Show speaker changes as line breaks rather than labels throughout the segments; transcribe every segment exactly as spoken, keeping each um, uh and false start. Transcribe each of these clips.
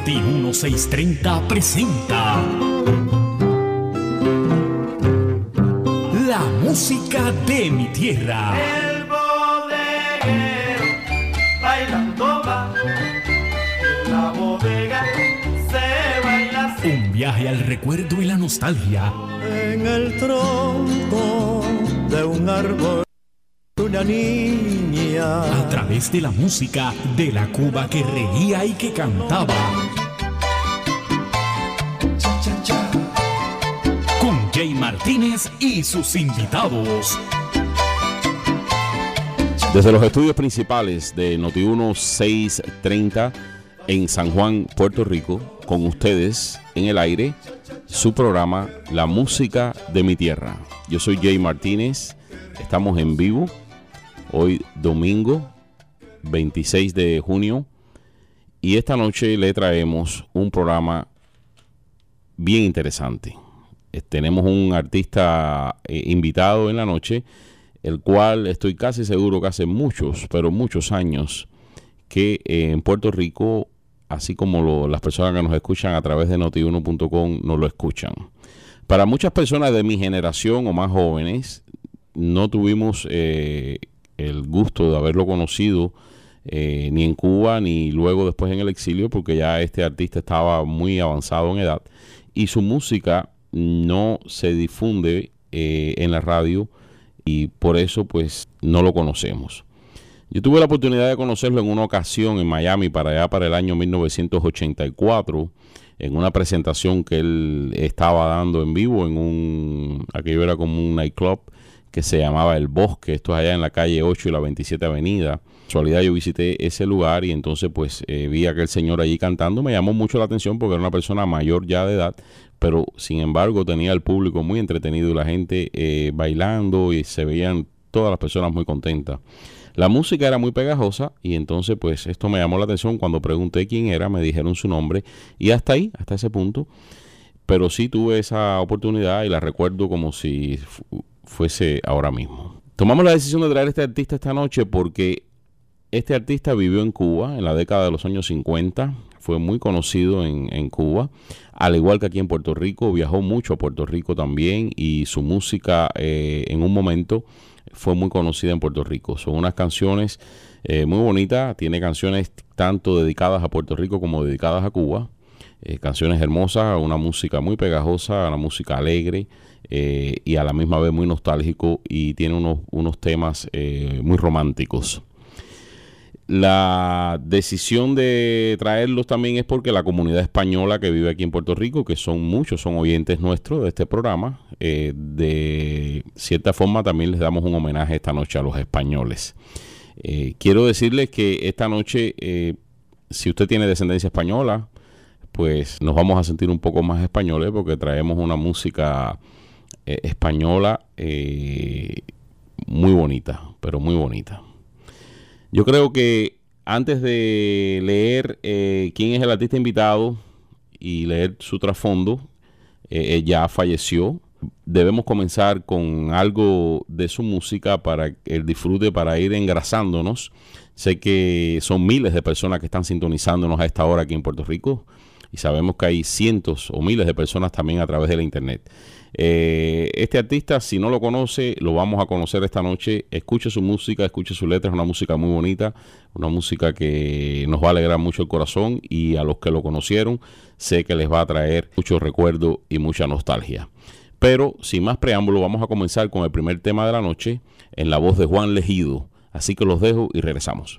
Noti dieciséis treinta presenta la música de mi tierra.
El bodeguero bailando va, en la bodega se baila así.
Un viaje al recuerdo y la nostalgia.
En el tronco de un árbol, una niña.
A través de la música de la Cuba que reía y que cantaba.
Cha, cha, cha.
Con Jay Martínez y sus invitados.
Desde los estudios principales de Noti dieciséis treinta en San Juan, Puerto Rico, con ustedes en el aire, su programa La Música de mi Tierra. Yo soy Jay Martínez, estamos en vivo, hoy domingo veintiséis de junio, y esta noche le traemos un programa bien interesante. Eh, tenemos un artista eh, invitado en la noche, el cual estoy casi seguro que hace muchos, pero muchos años que eh, en Puerto Rico, así como lo, las personas que nos escuchan a través de noti uno punto com, nos lo escuchan. Para muchas personas de mi generación o más jóvenes, no tuvimos eh, el gusto de haberlo conocido eh, ni en Cuba ni luego después en el exilio, porque ya este artista estaba muy avanzado en edad y su música no se difunde eh, en la radio, y por eso pues no lo conocemos. Yo tuve la oportunidad de conocerlo en una ocasión en Miami, para allá para el año mil novecientos ochenta y cuatro, en una presentación que él estaba dando en vivo en un, aquello era como un nightclub que se llamaba El Bosque. Esto es allá en la calle ocho y la veintisiete avenida. En casualidad yo visité ese lugar y entonces pues eh, vi a aquel señor allí cantando. Me llamó mucho la atención porque era una persona mayor ya de edad, pero sin embargo tenía el público muy entretenido y la gente eh, bailando, y se veían todas las personas muy contentas. La música era muy pegajosa y entonces pues esto me llamó la atención. Cuando pregunté quién era, me dijeron su nombre, y hasta ahí, hasta ese punto. Pero sí tuve esa oportunidad y la recuerdo como si fuese ahora mismo. Tomamos la decisión de traer a este artista esta noche porque este artista vivió en Cuba en la década de los años cincuenta, fue muy conocido en, en Cuba, al igual que aquí en Puerto Rico. Viajó mucho a Puerto Rico también, y su música eh, en un momento fue muy conocida en Puerto Rico. Son unas canciones eh, muy bonitas, tiene canciones tanto dedicadas a Puerto Rico como dedicadas a Cuba, eh, canciones hermosas, una música muy pegajosa, una música alegre, eh, y a la misma vez muy nostálgico, y tiene unos, unos temas eh, muy románticos. La decisión de traerlos también es porque la comunidad española que vive aquí en Puerto Rico, que son muchos, son oyentes nuestros de este programa, eh, de cierta forma también les damos un homenaje esta noche a los españoles. Eh, quiero decirles que esta noche, eh, si usted tiene descendencia española, pues nos vamos a sentir un poco más españoles, porque traemos una música eh, española eh, muy bonita, pero muy bonita. Yo creo que antes de leer eh, quién es el artista invitado y leer su trasfondo, eh, ya falleció, debemos comenzar con algo de su música para el disfrute, para ir engrasándonos. Sé que son miles de personas que están sintonizándonos a esta hora aquí en Puerto Rico, y sabemos que hay cientos o miles de personas también a través de la internet. Eh, este artista, si no lo conoce, lo vamos a conocer esta noche. Escuche su música, escuche sus letras, una música muy bonita, una música que nos va a alegrar mucho el corazón, y a los que lo conocieron sé que les va a traer mucho recuerdo y mucha nostalgia. Pero sin más preámbulo, vamos a comenzar con el primer tema de la noche, en la voz de Juan Legido. Así que los dejo y regresamos.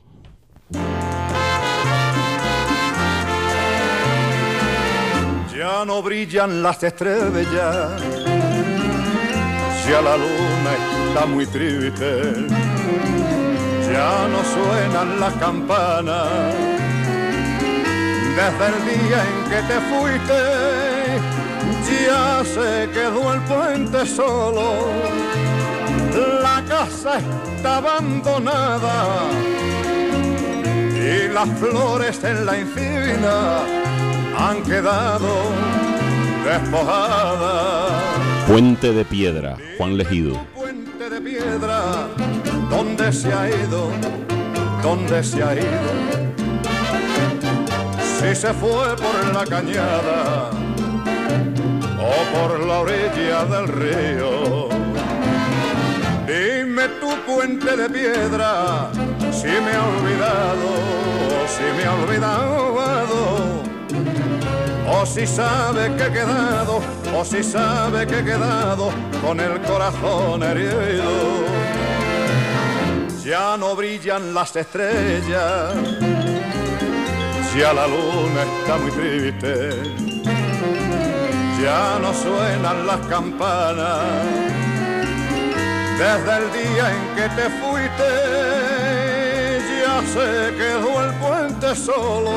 Ya no brillan las estrellas, ya la luna está muy triste, ya no suenan las campanas, desde el día en que te fuiste, ya se quedó el puente solo, la casa está abandonada y las flores en la encina han quedado despojadas.
Puente de Piedra, Juan Legido.
Puente de piedra, ¿dónde se ha ido? ¿Dónde se ha ido? Si se fue por la cañada o por la orilla del río. Dime tu puente de piedra, si me ha olvidado, si me ha olvidado, o si sabe que he quedado, o si sabe que he quedado con el corazón herido. Ya no brillan las estrellas, ya la luna está muy triste, ya no suenan las campanas. Desde el día en que te fuiste, ya se quedó el puente solo,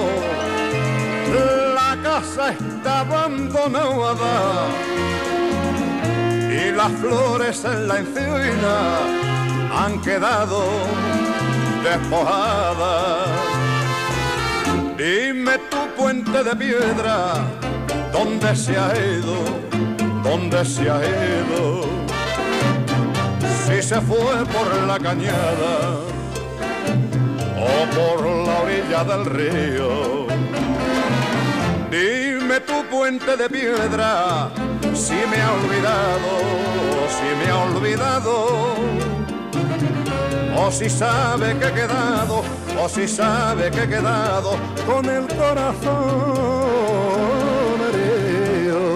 la casa está abandonada y las flores en la encina han quedado despojadas. Dime tu puente de piedra, ¿dónde se ha ido? ¿Dónde se ha ido? Si se fue por la cañada o por la orilla del río. Dime tu puente de piedra, si me ha olvidado, si me ha olvidado, o si sabe que he quedado, o si sabe que he quedado con el corazón herido.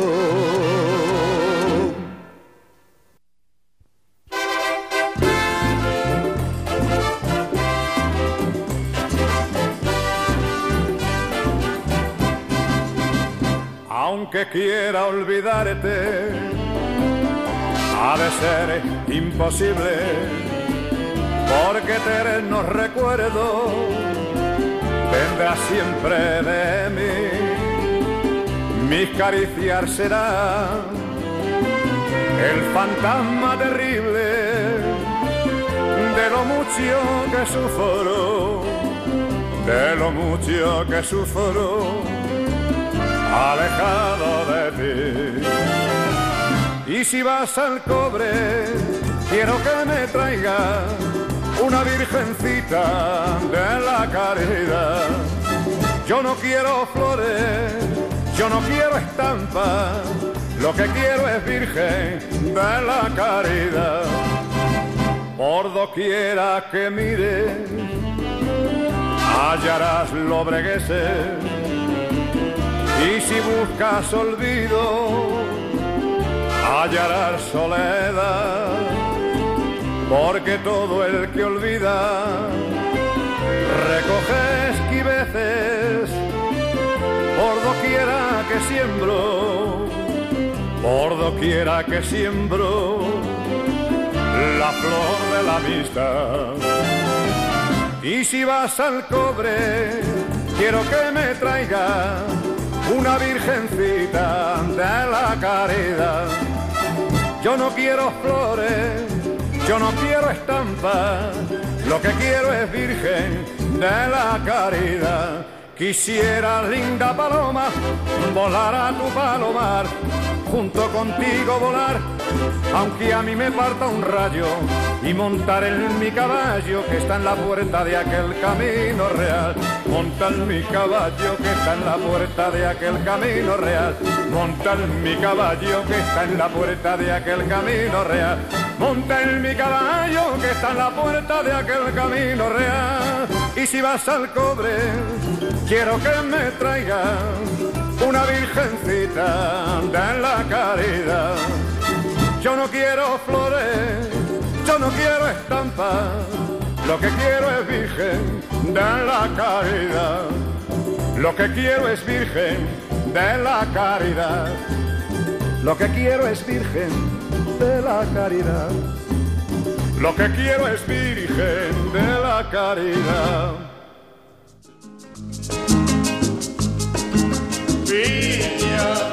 Aunque quiera olvidarte, ha de ser imposible, porque eternos recuerdos tendrás siempre de mí. Mis caricias serán el fantasma terrible de lo mucho que sufro, de lo mucho que sufro, alejado de ti. Y si vas al cobre, quiero que me traigas una virgencita de la caridad. Yo no quiero flores, yo no quiero estampas, lo que quiero es virgen de la caridad. Por doquiera que mires, hallarás lobregueses, y si buscas olvido, hallarás soledad. Porque todo el que olvida recoge esquiveces por doquiera que siembro, por doquiera que siembro la flor de la amistad. Y si vas al cobre, quiero que me traigas una virgencita de la caridad. Yo no quiero flores, yo no quiero estampas, lo que quiero es virgen de la caridad. Quisiera, linda paloma, volar a tu palomar, junto contigo volar, aunque a mí me parta un rayo, y montar en mi caballo que está en la puerta de aquel camino real. Montar mi caballo que está en la puerta de aquel camino real. Montar mi caballo que está en la puerta de aquel camino real. Monta en mi caballo que está en la puerta de aquel camino real. Y si vas al cobre, quiero que me traigas una virgencita de la caridad. Yo no quiero flores, yo no quiero estampas, lo que quiero es virgen de la caridad. Lo que quiero es virgen de la caridad. Lo que quiero es virgen de la caridad. Lo que quiero es virgen de la caridad.
Viña,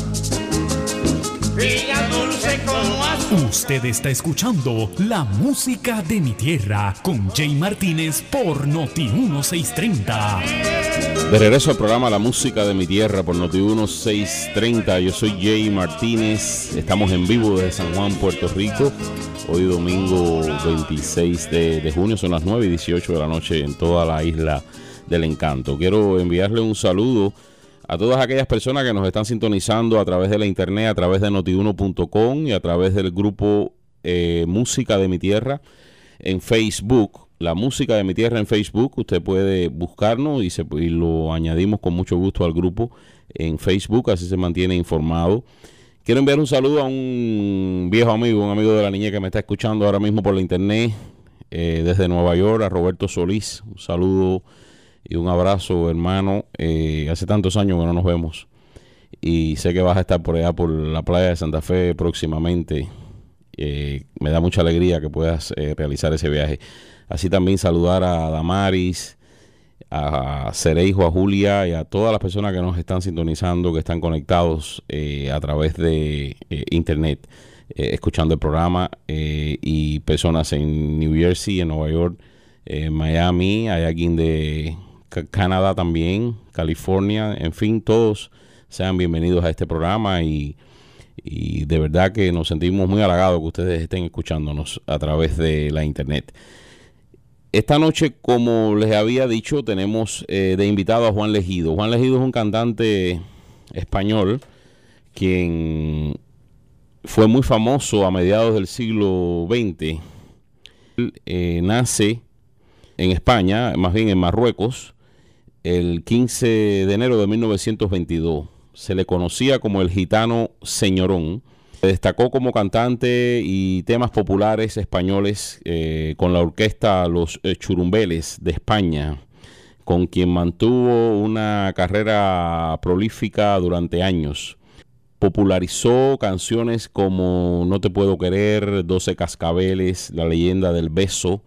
viña dulce como azul.
Usted está escuchando La Música de mi Tierra con Jay Martínez por Noti uno seiscientos treinta.
De regreso al programa La Música de mi Tierra por Noti uno seiscientos treinta. Yo soy Jay Martínez. Estamos en vivo desde San Juan, Puerto Rico. Hoy domingo veintiséis de, de junio, son las nueve y dieciocho de la noche en toda la isla del encanto. Quiero enviarle un saludo a todas aquellas personas que nos están sintonizando a través de la internet, a través de noti uno punto com y a través del grupo eh, Música de mi Tierra en Facebook. La Música de mi Tierra en Facebook, usted puede buscarnos y, se, y lo añadimos con mucho gusto al grupo en Facebook, así se mantiene informado. Quiero enviar un saludo a un viejo amigo, un amigo de la niñez que me está escuchando ahora mismo por la internet, eh, desde Nueva York, a Roberto Solís. Un saludo y un abrazo, hermano. Eh, hace tantos años que no nos vemos y sé que vas a estar por allá por la playa de Santa Fe próximamente. Eh, me da mucha alegría que puedas eh, realizar ese viaje. Así también saludar a Damaris, a Cereijo, a Julia y a todas las personas que nos están sintonizando, que están conectados eh, a través de eh, internet, eh, escuchando el programa, eh, y personas en New Jersey, en Nueva York, en Miami, hay alguien de Canadá también, California, en fin, todos sean bienvenidos a este programa y, y de verdad que nos sentimos muy halagados que ustedes estén escuchándonos a través de la internet. Esta noche, como les había dicho, tenemos eh, de invitado a Juan Legido. Juan Legido es un cantante español quien fue muy famoso a mediados del siglo veinte. Él eh, nace en España, más bien en Marruecos, el quince de enero de mil novecientos veintidós. Se le conocía como el gitano señorón. Se destacó como cantante y temas populares españoles eh, con la orquesta Los Churumbeles de España, con quien mantuvo una carrera prolífica durante años. Popularizó canciones como No te puedo querer, doce cascabeles, La leyenda del beso,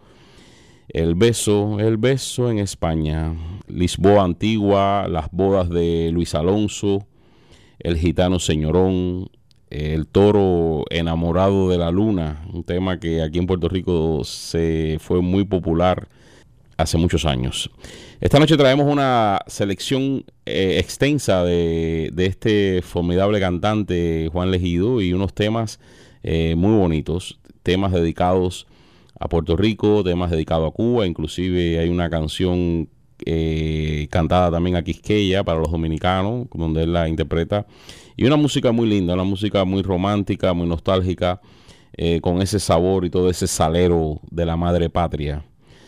El beso, El beso en España, Lisboa Antigua, Las bodas de Luis Alonso, El gitano señorón, El toro enamorado de la luna, un tema que aquí en Puerto Rico se fue muy popular hace muchos años. Esta noche traemos una selección eh, extensa de, de este formidable cantante Juan Legido y unos temas eh, muy bonitos, temas dedicados a Puerto Rico, temas dedicados a Cuba, inclusive hay una canción eh, cantada también a Quisqueya para los dominicanos, donde él la interpreta. Y una música muy linda, una música muy romántica, muy nostálgica, eh, con ese sabor y todo ese salero de la madre patria.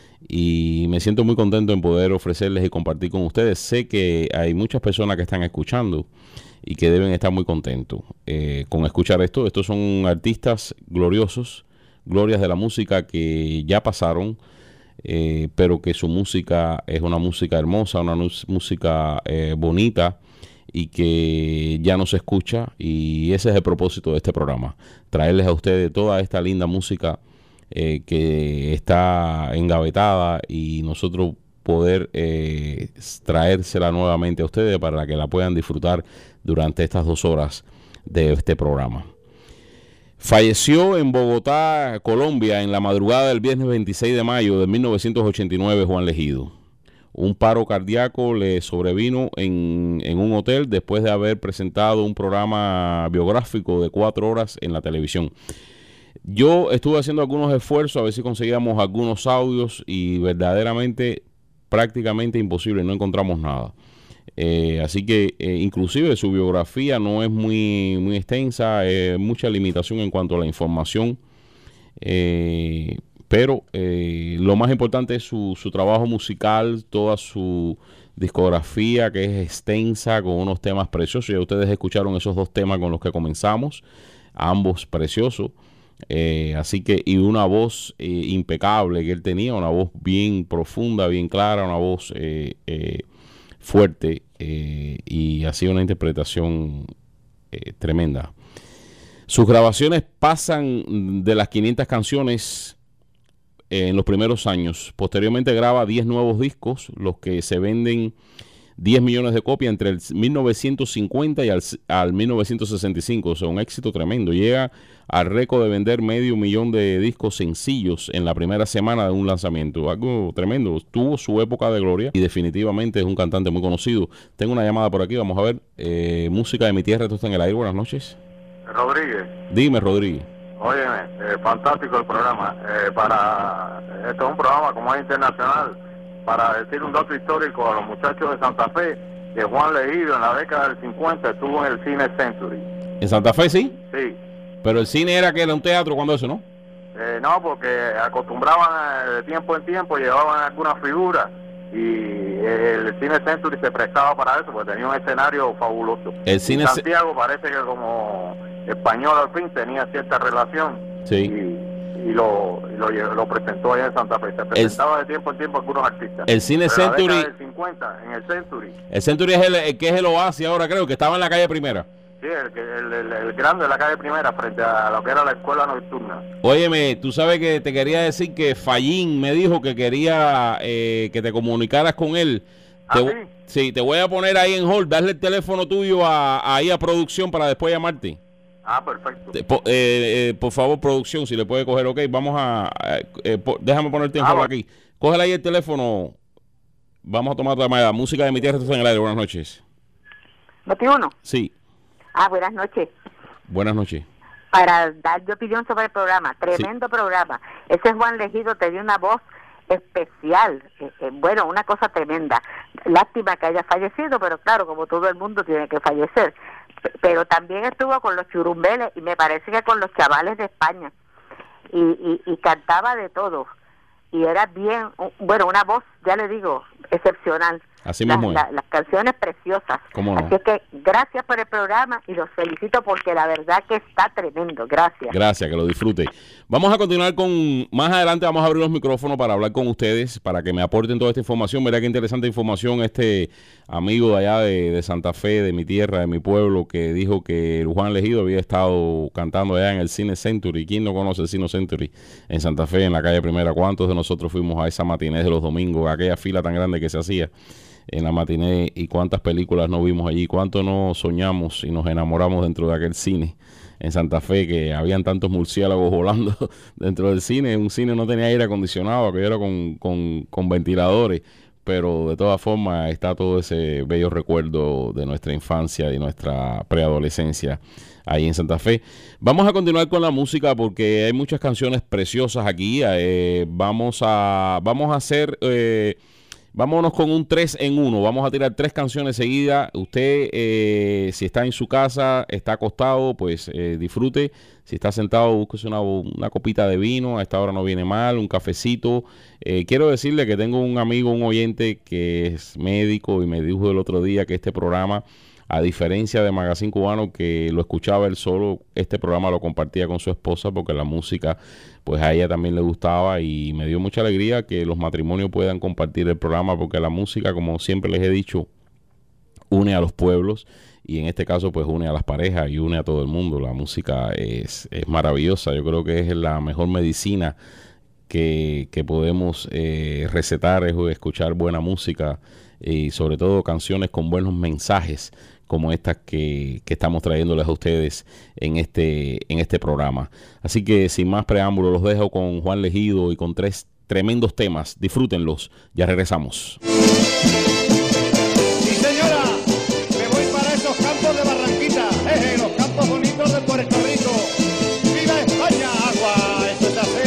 Y me siento muy contento en poder ofrecerles y compartir con ustedes. Sé que hay muchas personas que están escuchando y que deben estar muy contentos eh, con escuchar esto. Estos son artistas gloriosos, glorias de la música que ya pasaron, eh, pero que su música es una música hermosa, una música eh, bonita, y que ya no se escucha, y ese es el propósito de este programa, traerles a ustedes toda esta linda música eh, que está engavetada y nosotros poder eh, traérsela nuevamente a ustedes para que la puedan disfrutar durante estas dos horas de este programa. Falleció en Bogotá, Colombia, en la madrugada del viernes veintiséis de mayo de mil novecientos ochenta y nueve, Juan Legido. Un paro cardíaco le sobrevino en, en un hotel después de haber presentado un programa biográfico de cuatro horas en la televisión. Yo estuve haciendo algunos esfuerzos a ver si conseguíamos algunos audios y verdaderamente prácticamente imposible, no encontramos nada. Eh, así que eh, inclusive su biografía no es muy, muy extensa, eh, mucha limitación en cuanto a la información. Eh, Pero eh, lo más importante es su, su trabajo musical, toda su discografía que es extensa con unos temas preciosos. Ya ustedes escucharon esos dos temas con los que comenzamos, ambos preciosos. Eh, así que, y una voz eh, impecable que él tenía, una voz bien profunda, bien clara, una voz eh, eh, fuerte eh, y así una interpretación eh, tremenda. Sus grabaciones pasan de las quinientas canciones en los primeros años. Posteriormente graba diez nuevos discos, los que se venden diez millones de copias entre el mil novecientos cincuenta y al, al mil novecientos sesenta y cinco. O sea, un éxito tremendo. Llega al récord de vender medio millón de discos sencillos en la primera semana de un lanzamiento. Algo tremendo. Tuvo su época de gloria y definitivamente es un cantante muy conocido. Tengo una llamada por aquí. Vamos a ver. Eh, música de mi tierra. Esto está en el aire. Buenas noches.
Rodríguez.
Dime, Rodríguez.
Óyeme, eh, fantástico el programa. Eh, para Esto es un programa como es internacional para decir un dato histórico a los muchachos de Santa Fe, que Juan Legido en la década del cincuenta estuvo en el Cine Century.
¿En Santa Fe sí?
Sí.
Pero el cine era que era un teatro cuando eso, ¿no?
Eh, no, porque acostumbraban a, de tiempo en tiempo, llevaban algunas figuras y el Cine Century se prestaba para eso, porque tenía un escenario fabuloso.
El cine
Santiago parece que como español al fin tenía cierta relación.
Sí.
Y, y, lo, y lo, lo presentó allá en Santa Fe. Se presentaba el, de tiempo en tiempo algunos artistas.
El Cine
Pero
Century.
En la década del cincuenta, en el Century.
El Century es el, el que es el Oasis ahora, creo, que estaba en la calle Primera.
Sí, el, el, el, el grande de la calle Primera, frente a lo que era la escuela nocturna.
Óyeme, tú sabes que te quería decir que Fallín me dijo que quería eh, que te comunicaras con él.
¿Ah,
te,
sí?
Sí, te voy a poner ahí en hold, darle el teléfono tuyo a, ahí a producción para después llamarte.
Ah, perfecto.
Te, po, eh, eh, por favor, producción, si le puede coger, ok, vamos a... Eh, eh, po, déjame ponerte en
ah,
hold
bueno.
aquí. Cógele ahí el teléfono. Vamos a tomar la llamada. Música de mi tierra, está en el aire. Buenas noches.
¿Noti uno?
Sí.
Ah, buenas noches.
Buenas noches.
Para dar mi opinión sobre el programa, tremendo sí. programa. Ese Juan Legido tenía una voz especial, eh, eh, bueno, una cosa tremenda. Lástima que haya fallecido, pero claro, como todo el mundo tiene que fallecer. P- pero también estuvo con los churumbeles y me parece que con los chavales de España. Y, y, y cantaba de todo. Y era bien, bueno, una voz, ya le digo, excepcional.
Así mismo
la,
es.
la, las canciones preciosas.
¿Cómo no?
Así que gracias por el programa y los felicito porque la verdad que está tremendo. Gracias.
Gracias, que lo disfrute. Vamos a continuar con, más adelante vamos a abrir los micrófonos para hablar con ustedes, para que me aporten toda esta información. Verá qué interesante información este amigo de allá de, de Santa Fe, de mi tierra, de mi pueblo, que dijo que Juan Legido había estado cantando allá en el Cine Century. ¿Quién no conoce el Cine Century en Santa Fe, en la calle Primera? ¿Cuántos de nosotros fuimos a esa matiné de los domingos, a aquella fila tan grande que se hacía en la matiné, y cuántas películas no vimos allí, cuánto no soñamos y nos enamoramos dentro de aquel cine en Santa Fe, que habían tantos murciélagos volando dentro del cine? Un cine no tenía aire acondicionado, que era con, con, con ventiladores, pero de todas formas está todo ese bello recuerdo de nuestra infancia y nuestra preadolescencia ahí en Santa Fe. Vamos a continuar con la música porque hay muchas canciones preciosas aquí. Eh, vamos a vamos a hacer eh, vámonos con un tres en uno. Vamos a tirar tres canciones seguidas. Usted, eh, si está en su casa, está acostado, pues eh, disfrute. Si está sentado, búsquese una, una copita de vino. A esta hora no viene mal, un cafecito. Eh, quiero decirle que tengo un amigo, un oyente que es médico y me dijo el otro día que este programa, a diferencia de Magazine Cubano, que lo escuchaba él solo, este programa lo compartía con su esposa porque la música, pues a ella también le gustaba, y me dio mucha alegría que los matrimonios puedan compartir el programa, porque la música, como siempre les he dicho, une a los pueblos, y en este caso pues une a las parejas y une a todo el mundo. La música es, es maravillosa. Yo creo que es la mejor medicina que, que podemos eh, recetar, es escuchar buena música, y sobre todo canciones con buenos mensajes como estas que, que estamos trayéndoles a ustedes en este, en este programa. Así que sin más preámbulo, los dejo con Juan Legido y con tres tremendos temas. Disfrútenlos. Ya regresamos.
Sí, señora, me voy para esos campos de Barranquita, eh, los campos bonitos de Puerto Rico. ¡Viva España, agua! Eso es así.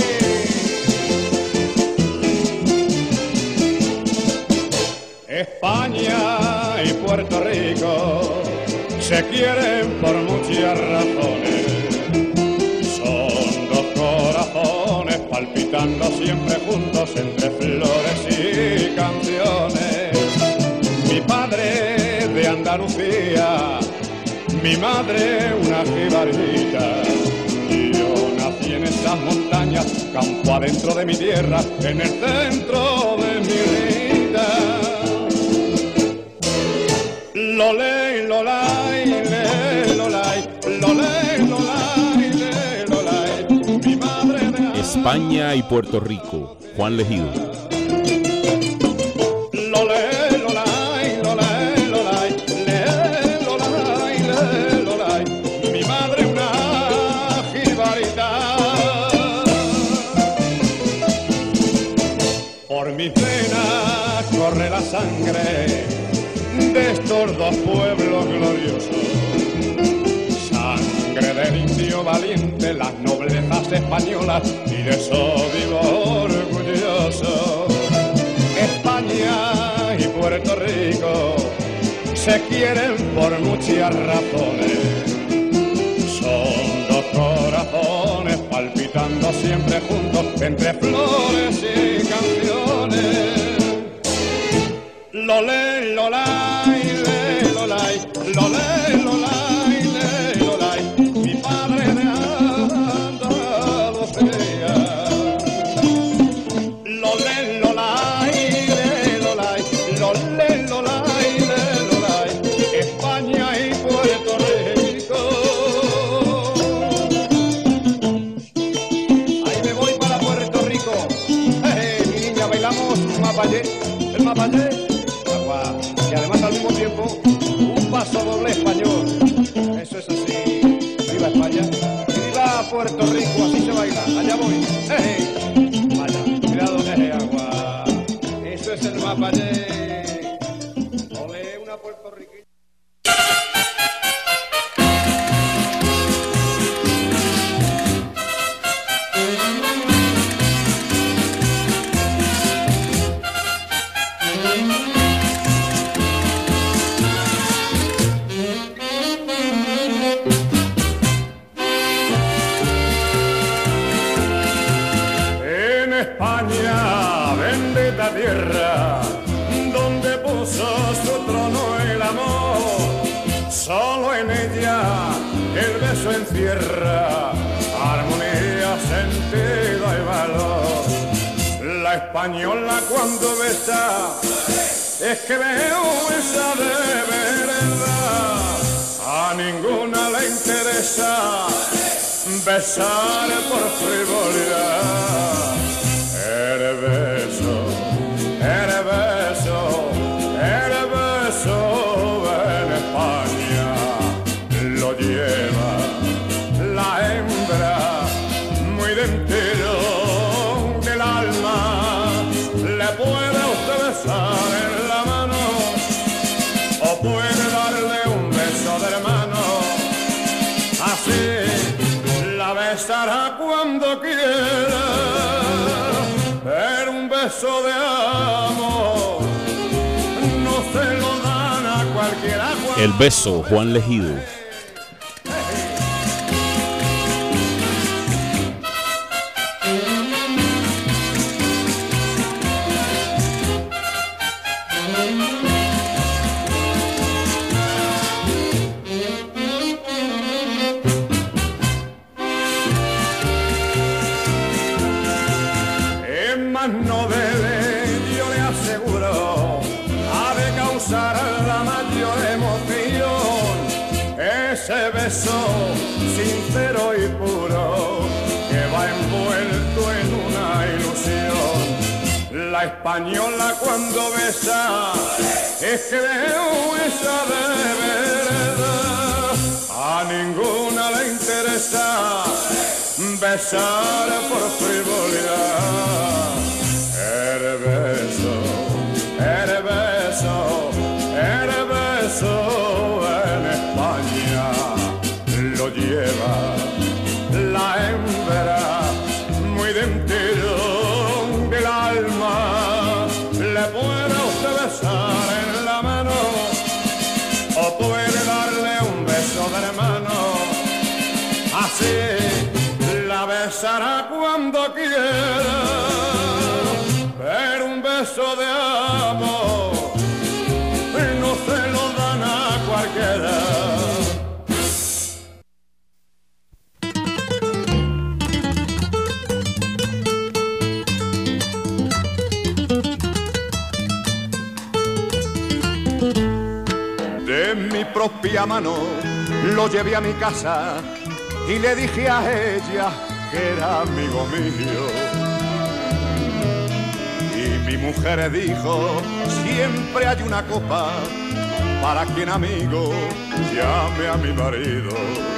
España y Puerto Rico se quieren por muchas razones. Son dos corazones palpitando siempre juntos entre flores y canciones. Mi padre de Andalucía, mi madre una jibarita, y yo nací en esas montañas, campo adentro de mi tierra, en el centro de mi vida. Lolé, lolay, le, lolay, lolé, lolay, le, lolay, mi madre de
España y Puerto Rico, Juan Legido.
Lolé, lolay, lolé, lolay, le, lolay, le, lolay, mi madre una jibarita. Por mis venas corre la sangre de estos dos pueblos gloriosos, sangre del indio valiente, las noblezas españolas, y de eso vivo orgulloso. España Puerto Rico se quieren por muchas razones. Son dos corazones palpitando siempre juntos entre flores y canciones. Lolé, lolay, le, lolay, lolé, lolay, le, lolay, mi padre de Andalucía. Lolé, lolay, le, lolay, lolé, lolay, le, lolay, España y Puerto Rico. Ahí me voy para Puerto Rico. Hey, mi niña, bailamos mapayé, el mapayé. Y además al mismo tiempo un paso doble español. Eso es así. Viva España y viva Puerto Rico, así se baila. Allá voy. Hey, vaya, cuidado de agua. Eso es el mapa de ole una puertorriqueña. España, bendita tierra, donde puso su trono el amor. Solo en ella el beso encierra armonía, sentido y valor. La española cuando besa es que veo esa de verdad. A ninguna le interesa besar por frivolidad. Eres beso, eres beso, eres beso en España. Lo lleva la hembra muy dentro del alma. Le puede usted besar en la mano o puede darle un beso de hermano. Así la besará cuando quiera. Pero un beso de amor no se lo dan a cualquiera.
El beso, Juan Legido.
No debe, yo le aseguro, ha de causar la mayor emoción. Ese beso sincero y puro que va envuelto en una ilusión. La española cuando besa es que veo esa de verdad. A ninguna le interesa besar por frivolidad. Eres beso, eres beso, eres beso en España. Lo lleva la hembra muy dentro del alma. Le puede usted besar en la mano o puede darle un beso de hermano. Así la besará cuando quiera. Pero un beso de amor no se lo dan a cualquiera. De mi propia mano lo llevé a mi casa y le dije a ella que era amigo mío. Mi mujer dijo, siempre hay una copa para quien amigo llame a mi marido.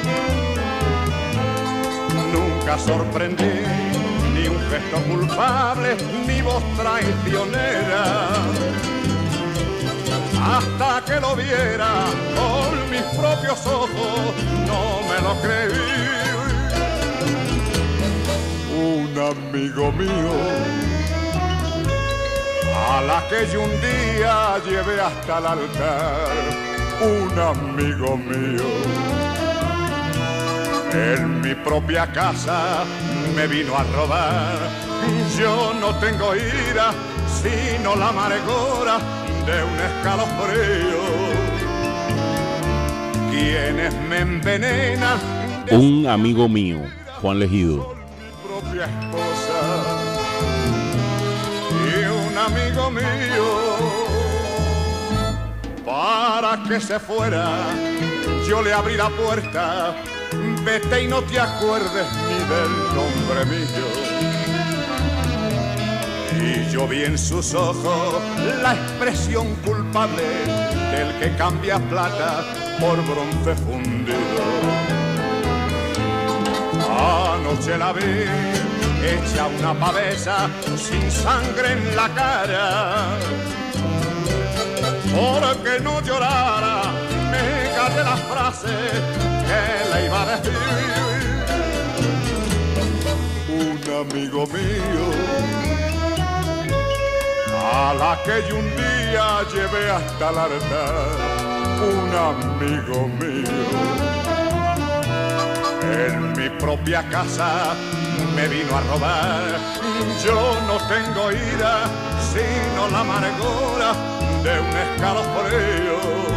Nunca sorprendí ni un gesto culpable, ni voz traicionera, hasta que lo viera con mis propios ojos, no me lo creí. Un amigo mío
a la que yo un día llevé hasta el altar, un amigo mío. En mi propia casa me vino a robar. Yo no tengo ira, sino la amargura de un escalofrío. Quienes me envenenan.
Un amigo mío, Juan Legido.
Mi propia esposa y un amigo mío. Para que se fuera, yo le abrí la puerta. Vete y no te acuerdes ni del nombre mío. Y yo vi en sus ojos la expresión culpable del que cambia plata por bronce fundido. Anoche la vi hecha una pavesa sin sangre en la cara. Porque no llorara, me callé las frases que le iba a decir. Un amigo mío, a la que yo un día llevé hasta el altar, un amigo mío. En mi propia casa me vino a robar. Yo no tengo ira, sino la amargura de un escalofrío.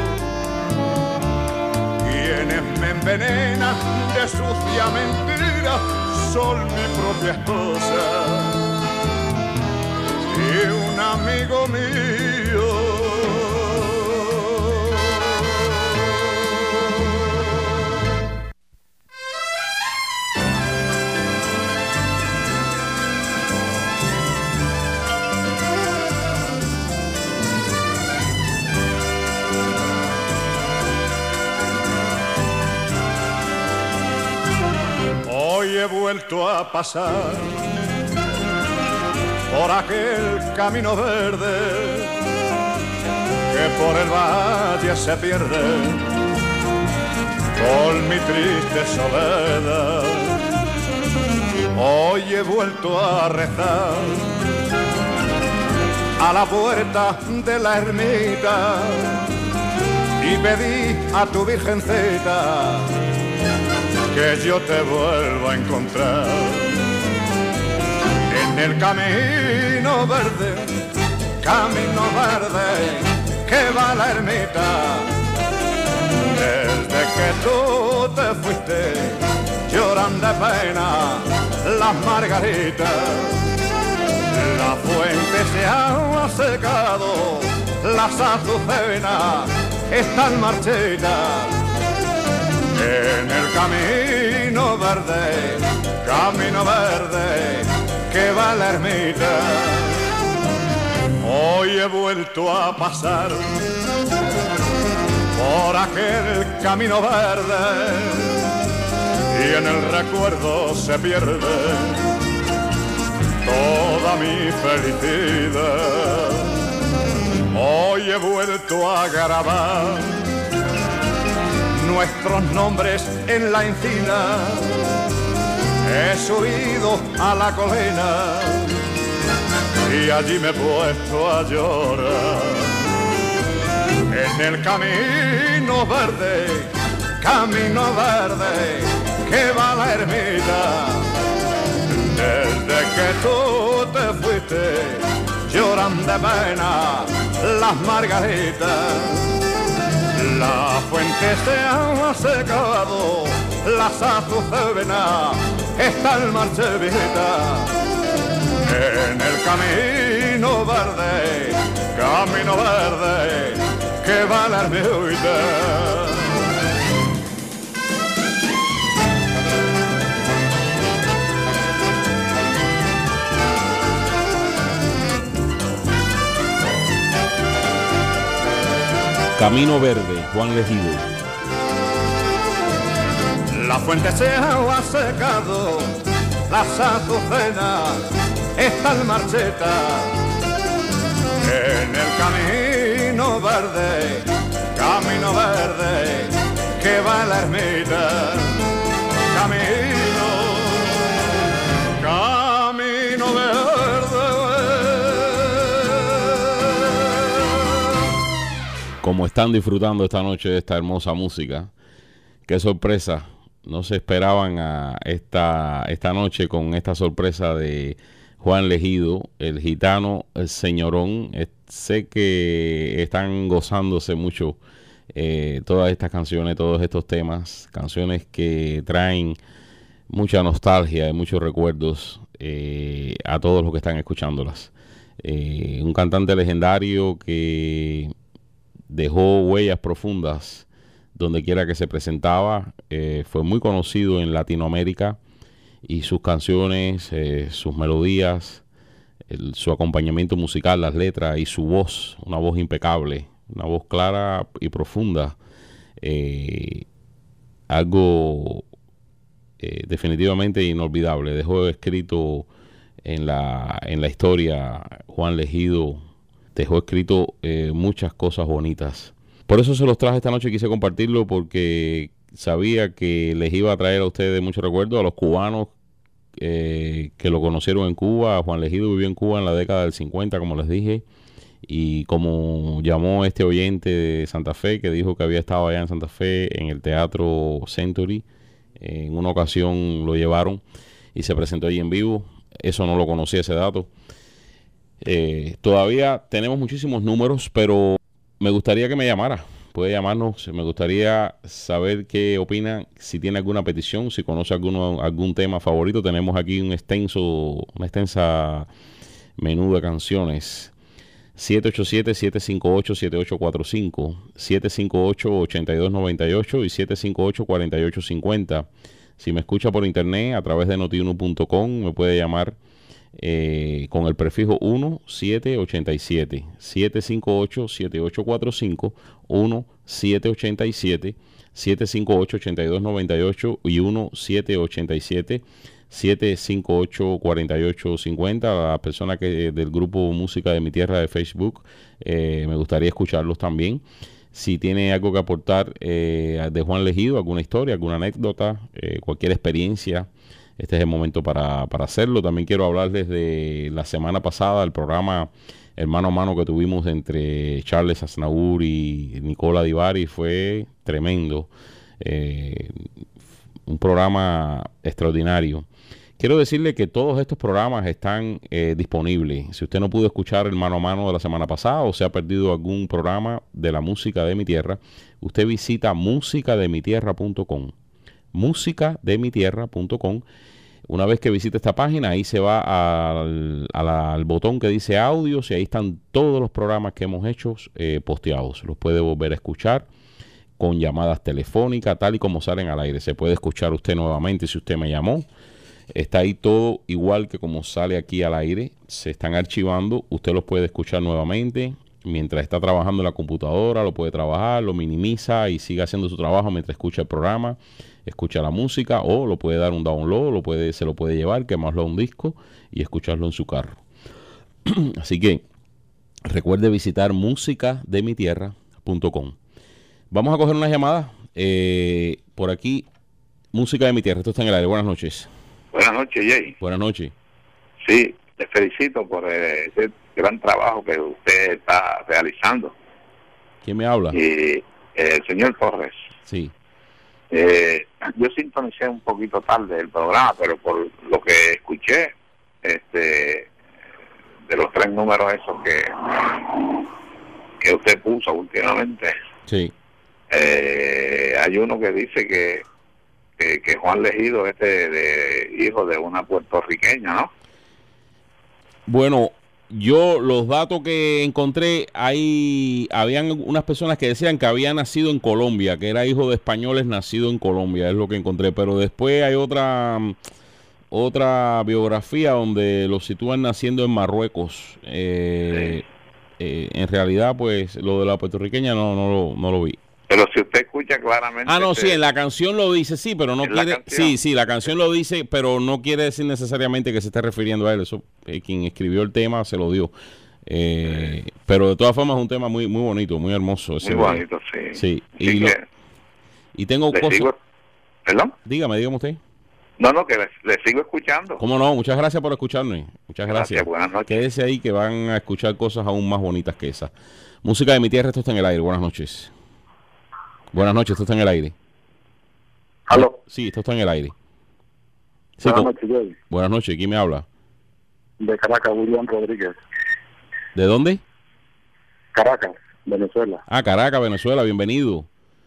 Quienes me envenenan de sucia mentira son mi propia esposa y un amigo mío. Hoy he vuelto a pasar por aquel camino verde que por el valle se pierde con mi triste soledad. Hoy he vuelto a rezar a la puerta de la ermita y pedí a tu virgencita que yo te vuelva a encontrar en el camino verde, camino verde que va a la ermita. Desde que tú te fuiste lloran de pena las margaritas, la fuente se ha secado, las azucenas están marchitas. En el camino verde, camino verde que va a la ermita. Hoy he vuelto a pasar por aquel camino verde y en el recuerdo se pierde toda mi felicidad. Hoy he vuelto a grabar nuestros nombres en la encina, he subido a la colina y allí me he puesto a llorar. En el camino verde, camino verde que va a la ermita. Desde que tú te fuiste lloran de pena las margaritas. La fuente se ha secado, las azucenas están marchitas. En el camino verde, camino verde que va a la ermita.
Camino Verde, Juan Legido.
La fuente se ha secado, las azucenas están marchitas. En el camino verde, camino verde que va a la ermita. Camino, camino verde
como están disfrutando esta noche de esta hermosa música. Qué sorpresa, no se esperaban a esta, esta noche con esta sorpresa de Juan Legido, el gitano, el señorón. Eh, sé que están gozándose mucho eh, todas estas canciones, todos estos temas, canciones que traen mucha nostalgia y muchos recuerdos eh, a todos los que están escuchándolas. Eh, un cantante legendario que dejó huellas profundas donde quiera que se presentaba, eh, fue muy conocido en Latinoamérica y sus canciones, eh, sus melodías, el, su acompañamiento musical, las letras y su voz, una voz impecable, una voz clara y profunda, eh, algo eh, definitivamente inolvidable. Dejó escrito en la, en la historia Juan Legido, dejó escrito eh, muchas cosas bonitas. Por eso se los traje esta noche, quise compartirlo porque sabía que les iba a traer a ustedes mucho recuerdo, a los cubanos eh, que lo conocieron en Cuba. Juan Legido vivió en Cuba en la década del cincuenta, como les dije, y como llamó este oyente de Santa Fe, que dijo que había estado allá en Santa Fe en el Teatro Century, en una ocasión lo llevaron y se presentó allí en vivo. Eso no lo conocía, ese dato. Eh, todavía tenemos muchísimos números, pero me gustaría que me llamara. Puede llamarnos. Me gustaría saber qué opina, si tiene alguna petición, si conoce alguno, algún tema favorito. Tenemos aquí un extenso, una extensa menú de canciones. siete ocho siete, siete cinco ocho, siete ocho cuatro cinco, siete cinco ocho, ocho dos nueve ocho y siete cinco ocho, cuatro ocho cinco cero. Si me escucha por internet a través de noti uno punto com, me puede llamar Eh, con el prefijo uno siete ocho siete, siete cinco ocho, siete ocho cuatro cinco, uno siete ocho siete, siete cinco ocho, ocho dos nueve ocho y uno siete ocho siete, siete cinco ocho, cuatro ocho cinco cero. A la persona que del grupo Música de mi Tierra de Facebook, eh, me gustaría escucharlos también. Si tiene algo que aportar eh, de Juan Legido, alguna historia, alguna anécdota, eh, cualquier experiencia, este es el momento para, para hacerlo. También quiero hablarles de la semana pasada, el programa el mano a mano que tuvimos entre Charles Aznavour y Nicola Di Bari. Fue tremendo. Eh, un programa extraordinario. Quiero decirle que todos estos programas están eh, disponibles. Si usted no pudo escuchar el mano a mano de la semana pasada o se ha perdido algún programa de la música de mi tierra, usted visita música de mi tierra punto com. música de mi tierra punto com. Una vez que visite esta página, ahí se va al, al, al botón que dice audios y ahí están todos los programas que hemos hecho eh, posteados. Los puede volver a escuchar con llamadas telefónicas, tal y como salen al aire. Se puede escuchar usted nuevamente si usted me llamó. Está ahí todo igual que como sale aquí al aire. Se están archivando. Usted los puede escuchar nuevamente. Mientras está trabajando en la computadora, lo puede trabajar, lo minimiza y sigue haciendo su trabajo mientras escucha el programa, escucha la música, o lo puede dar un download, lo puede, se lo puede llevar, quemarlo a un disco y escucharlo en su carro. Así que recuerde visitar música de mi tierra punto com. Vamos a coger unas llamadas. Eh, por aquí, Música de mi Tierra, esto está en el aire. Buenas noches.
Buenas noches, Jay.
Buenas noches.
Sí, te felicito por eh, ese gran trabajo que usted está realizando.
¿Quién me habla?
Y eh, el señor Torres.
Sí.
Eh, yo sintonicé un poquito tarde el programa, pero por lo que escuché, este, de los tres números esos que que usted puso últimamente,
sí,
eh, hay uno que dice que, que que Juan Legido es de, de hijo de una puertorriqueña, ¿no?
Bueno, yo los datos que encontré, ahí habían unas personas que decían que había nacido en Colombia, que era hijo de españoles nacido en Colombia, es lo que encontré, pero después hay otra otra biografía donde lo sitúan naciendo en Marruecos. Eh, eh, en realidad, pues, lo de la puertorriqueña no, no, lo, no lo vi.
Pero si usted escucha claramente...
Ah, no,
este,
sí, en la canción lo dice, sí, pero no quiere... Sí, sí, la canción lo dice, pero no quiere decir necesariamente que se esté refiriendo a él. Eso, eh, quien escribió el tema se lo dio. Eh, sí. Pero de todas formas es un tema muy muy bonito, muy hermoso. Ese
muy bonito, sí.
Sí,
y,
y, lo, y tengo cosas...
Digo, ¿perdón?
Dígame, dígame usted.
No, no, que le, le sigo escuchando.
¿Cómo no? Muchas gracias por escucharme. Muchas gracias.
Gracias, buenas noches.
Quédese ahí que van a escuchar cosas aún más bonitas que esas. Música de mi tierra, esto está en el aire. Buenas noches. Buenas noches, esto está en el aire.
¿Aló?
Sí, esto está en el aire. Sí,
Buenas
con-
noches, Joey.
Buenas noches, ¿quién me habla?
De Caracas, William Rodríguez.
¿De dónde?
Caracas, Venezuela.
Ah, Caracas, Venezuela, bienvenido.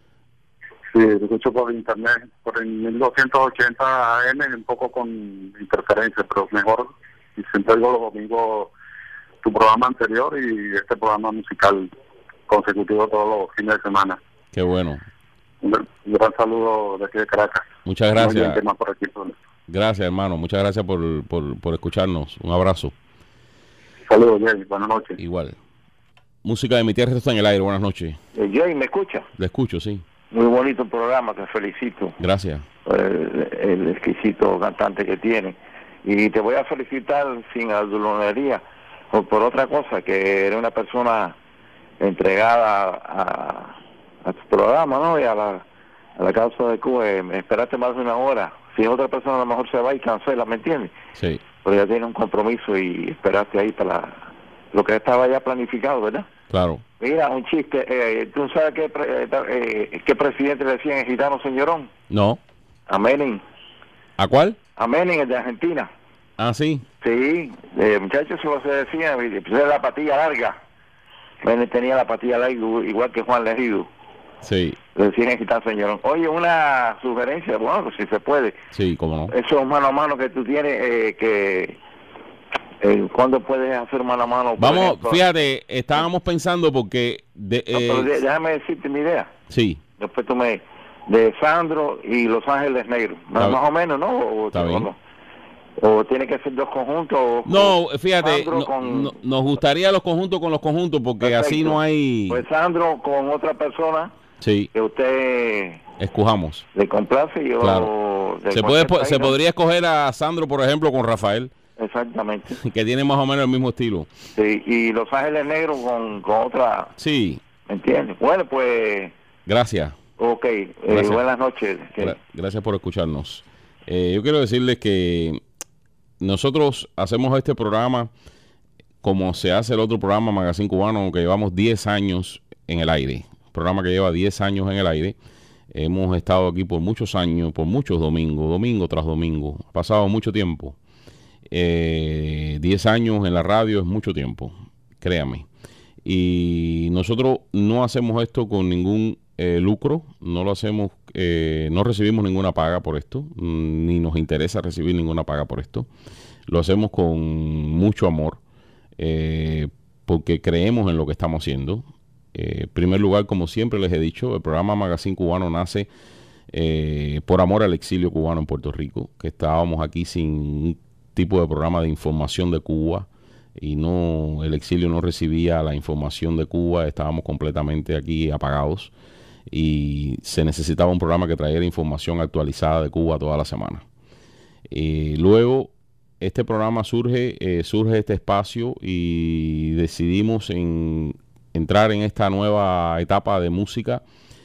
Sí, lo escucho por internet, por el mil doscientos ochenta A M, un poco con interferencia, pero mejor. Y siempre oigo los domingos tu programa anterior y este programa musical consecutivo todos los fines de semana.
Qué bueno.
Un, un gran saludo de aquí de Caracas.
Muchas
Muy
gracias.
bien, tema por aquí, por-
Gracias, hermano. Muchas gracias por, por, por escucharnos. Un abrazo.
Saludos, Jay. Buenas noches.
Igual. Música de mi tierra, esto está en el aire. Buenas noches.
Eh, Jay, ¿me escucha?
Le escucho, sí.
Muy bonito programa, te felicito.
Gracias.
El, el exquisito cantante que tiene. Y te voy a felicitar sin aldulonería por, por otra cosa, que eres una persona entregada a, a tu programa, ¿no? Y a la, a la causa de Cuba. Eh, esperaste más de una hora. Si otra persona a lo mejor se va y cancela, ¿me entiendes?
Sí.
Pero ya tiene un compromiso y esperaste ahí para lo que estaba ya planificado, ¿verdad?
Claro.
Mira, un chiste. Eh, ¿Tú sabes qué, pre- eh, qué presidente le decían el gitano señorón?
No.
A Menem.
¿A cuál?
A Menem, el de Argentina.
Ah, sí.
Sí, eh, muchachos, eso se decía, pues era la patilla larga. Menem tenía la patilla larga igual que Juan Legido.
Sí.
Le decían el gitano señorón. Oye, una sugerencia, bueno, si se puede.
Sí, cómo no.
Esos mano a mano que tú tienes, eh, que... Eh, ¿Cuándo puedes hacer mano a mano? por
Vamos,
ejemplo?
fíjate, estábamos pensando porque... De,
No,
eh,
pero de- déjame decirte mi idea.
sí,
Después tú me... De Sandro y Los Ángeles Negros. Más,
Está
más o menos, ¿no? O,
Está
o
bien.
no. O tiene que ser dos conjuntos. O,
no,
o
fíjate,
Sandro
no-
con-
no- nos gustaría los conjuntos con los conjuntos porque
Perfecto.
así no hay...
Pues Sandro con otra persona
Sí,
que usted
escojamos.
le complace y yo...
Claro.
de
Se, puede,
cualquier
se
país, ¿no?
podría escoger a Sandro, por ejemplo, con Rafael,
Exactamente.
que tiene más o menos el mismo estilo.
Sí, y Los Ángeles Negros con, con otra...
Sí,
¿Me entiendes? Bueno, pues...
gracias.
Ok, eh,
Gracias.
buenas noches.
Gra- gracias por escucharnos. Eh, yo quiero decirles que nosotros hacemos este programa como se hace el otro programa, Magazine Cubano, que llevamos diez años en el aire. Programa que lleva diez años en el aire. Hemos estado aquí por muchos años, por muchos domingos, domingo tras domingo. Ha pasado mucho tiempo. Eh, diez años en la radio es mucho tiempo, créame. Y nosotros no hacemos esto con ningún eh, lucro, no lo hacemos, eh, no recibimos ninguna paga por esto, ni nos interesa recibir ninguna paga por esto. Lo hacemos con mucho amor, eh, porque creemos en lo que estamos haciendo. Eh, en primer lugar, como siempre les he dicho, el programa Magazine Cubano nace eh, por amor al exilio cubano en Puerto Rico, que estábamos aquí sin un tipo de programa de información de Cuba, y no, el exilio no recibía la información de Cuba, estábamos completamente aquí apagados y se necesitaba un programa que trajera información actualizada de Cuba toda la semana. Eh, luego este programa surge, eh, surge este espacio y decidimos en entrar en esta nueva etapa de música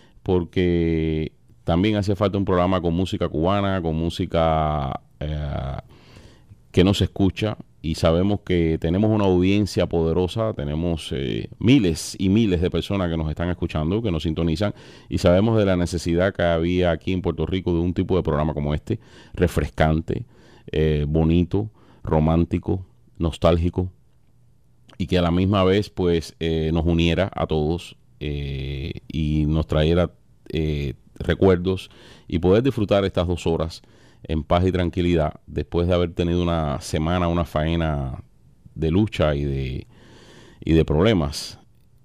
porque también hacía falta un programa con música cubana, con música eh, que no se escucha, y sabemos que tenemos una audiencia poderosa, tenemos eh, miles y miles de personas que nos están escuchando, que nos sintonizan, y sabemos de la necesidad que había aquí en Puerto Rico de un tipo de programa como este, refrescante, eh, bonito, romántico, nostálgico, y que a la misma vez pues eh, nos uniera a todos eh, y nos trayera eh, recuerdos y poder disfrutar estas dos horas en paz y tranquilidad después de haber tenido una semana, una faena de lucha y de, y de problemas.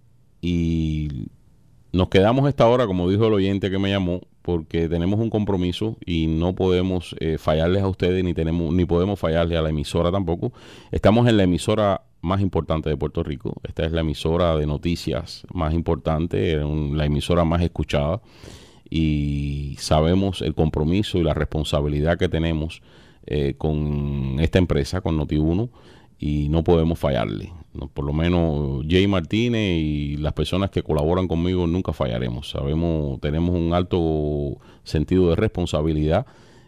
Y nos quedamos esta hora, como dijo el oyente que me llamó, porque tenemos un compromiso y no podemos eh, fallarles a ustedes, ni tenemos ni podemos fallarles a la emisora tampoco. Estamos en la emisora más importante de Puerto Rico. Esta es la emisora de noticias más importante, la emisora más escuchada, y sabemos el compromiso y la responsabilidad que tenemos eh, con esta empresa, con Noti uno, y no podemos fallarle. No, por lo menos Jay Martínez y las personas que colaboran conmigo nunca fallaremos. Sabemos, tenemos un alto sentido de responsabilidad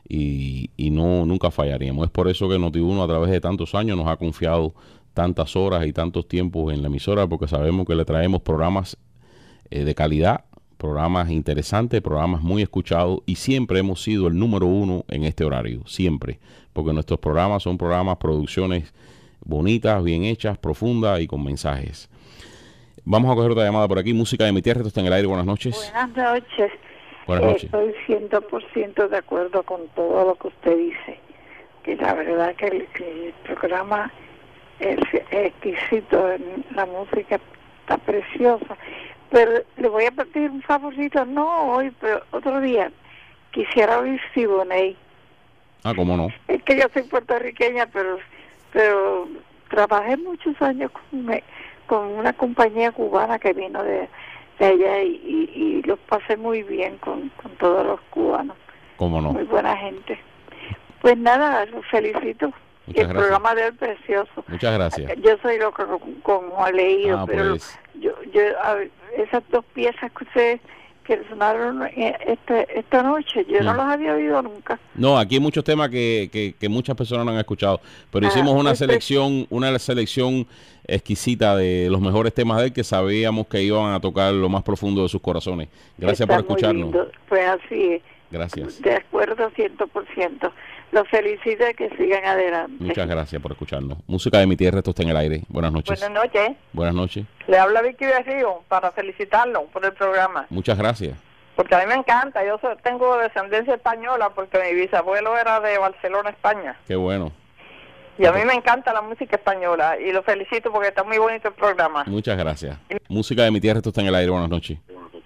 y, y no nunca fallaríamos. Es por eso que Noti uno a través de tantos años nos ha confiado tantas horas y tantos tiempos en la emisora, porque sabemos que le traemos programas eh, de calidad, programas interesantes, programas muy escuchados, y siempre hemos sido el número uno en este horario, siempre, porque nuestros programas son programas, producciones bonitas, bien hechas, profundas y con mensajes. Vamos a coger otra llamada por aquí. Música de mi tierra, esto está en el aire. Buenas noches.
Buenas noches.
Buenas noches.
Estoy cien por ciento de acuerdo con todo lo que usted dice, que la verdad que el, que el programa es exquisito, la música está preciosa, pero le voy a pedir un favorcito, no hoy, pero otro día. Quisiera oír Siboney.
Ah, ¿cómo no?
Es que yo soy puertorriqueña, pero pero trabajé muchos años con, con una compañía cubana que vino de, de allá y, y, y los pasé muy bien con, con todos los cubanos.
¿Cómo no?
Muy buena gente. Pues nada, los felicito.
Muchas
el
gracias.
Programa de él precioso.
Muchas gracias.
Yo soy loca con, con Juan Leído,
Ah,
pero
pues.
yo, yo a ver, esas dos piezas que ustedes que sonaron este, esta noche, yo
Mm.
no los había oído nunca.
No, aquí hay muchos temas que, que, que muchas personas no han escuchado, pero
Ah,
hicimos una
este-
selección, una selección exquisita de los mejores temas de él que sabíamos que iban a tocar lo más profundo de sus corazones. Gracias
Está
por
muy
escucharnos.
lindo. Pues así es.
Gracias.
De acuerdo ciento por ciento. Los felicito y que sigan adelante.
Muchas gracias por escucharnos. Música de mi tierra, esto está en el aire. Buenas noches.
Buenas noches.
Buenas noches.
Le habla Vicky Berrío para felicitarlo por el programa.
Muchas gracias.
Porque a mí me encanta. Yo so- tengo descendencia española porque mi bisabuelo era de Barcelona, España.
Qué bueno.
Y a mí me encanta la música española. Y lo felicito porque está muy bonito el programa.
Muchas gracias. Música de mi tierra, esto está en el aire. Buenas noches.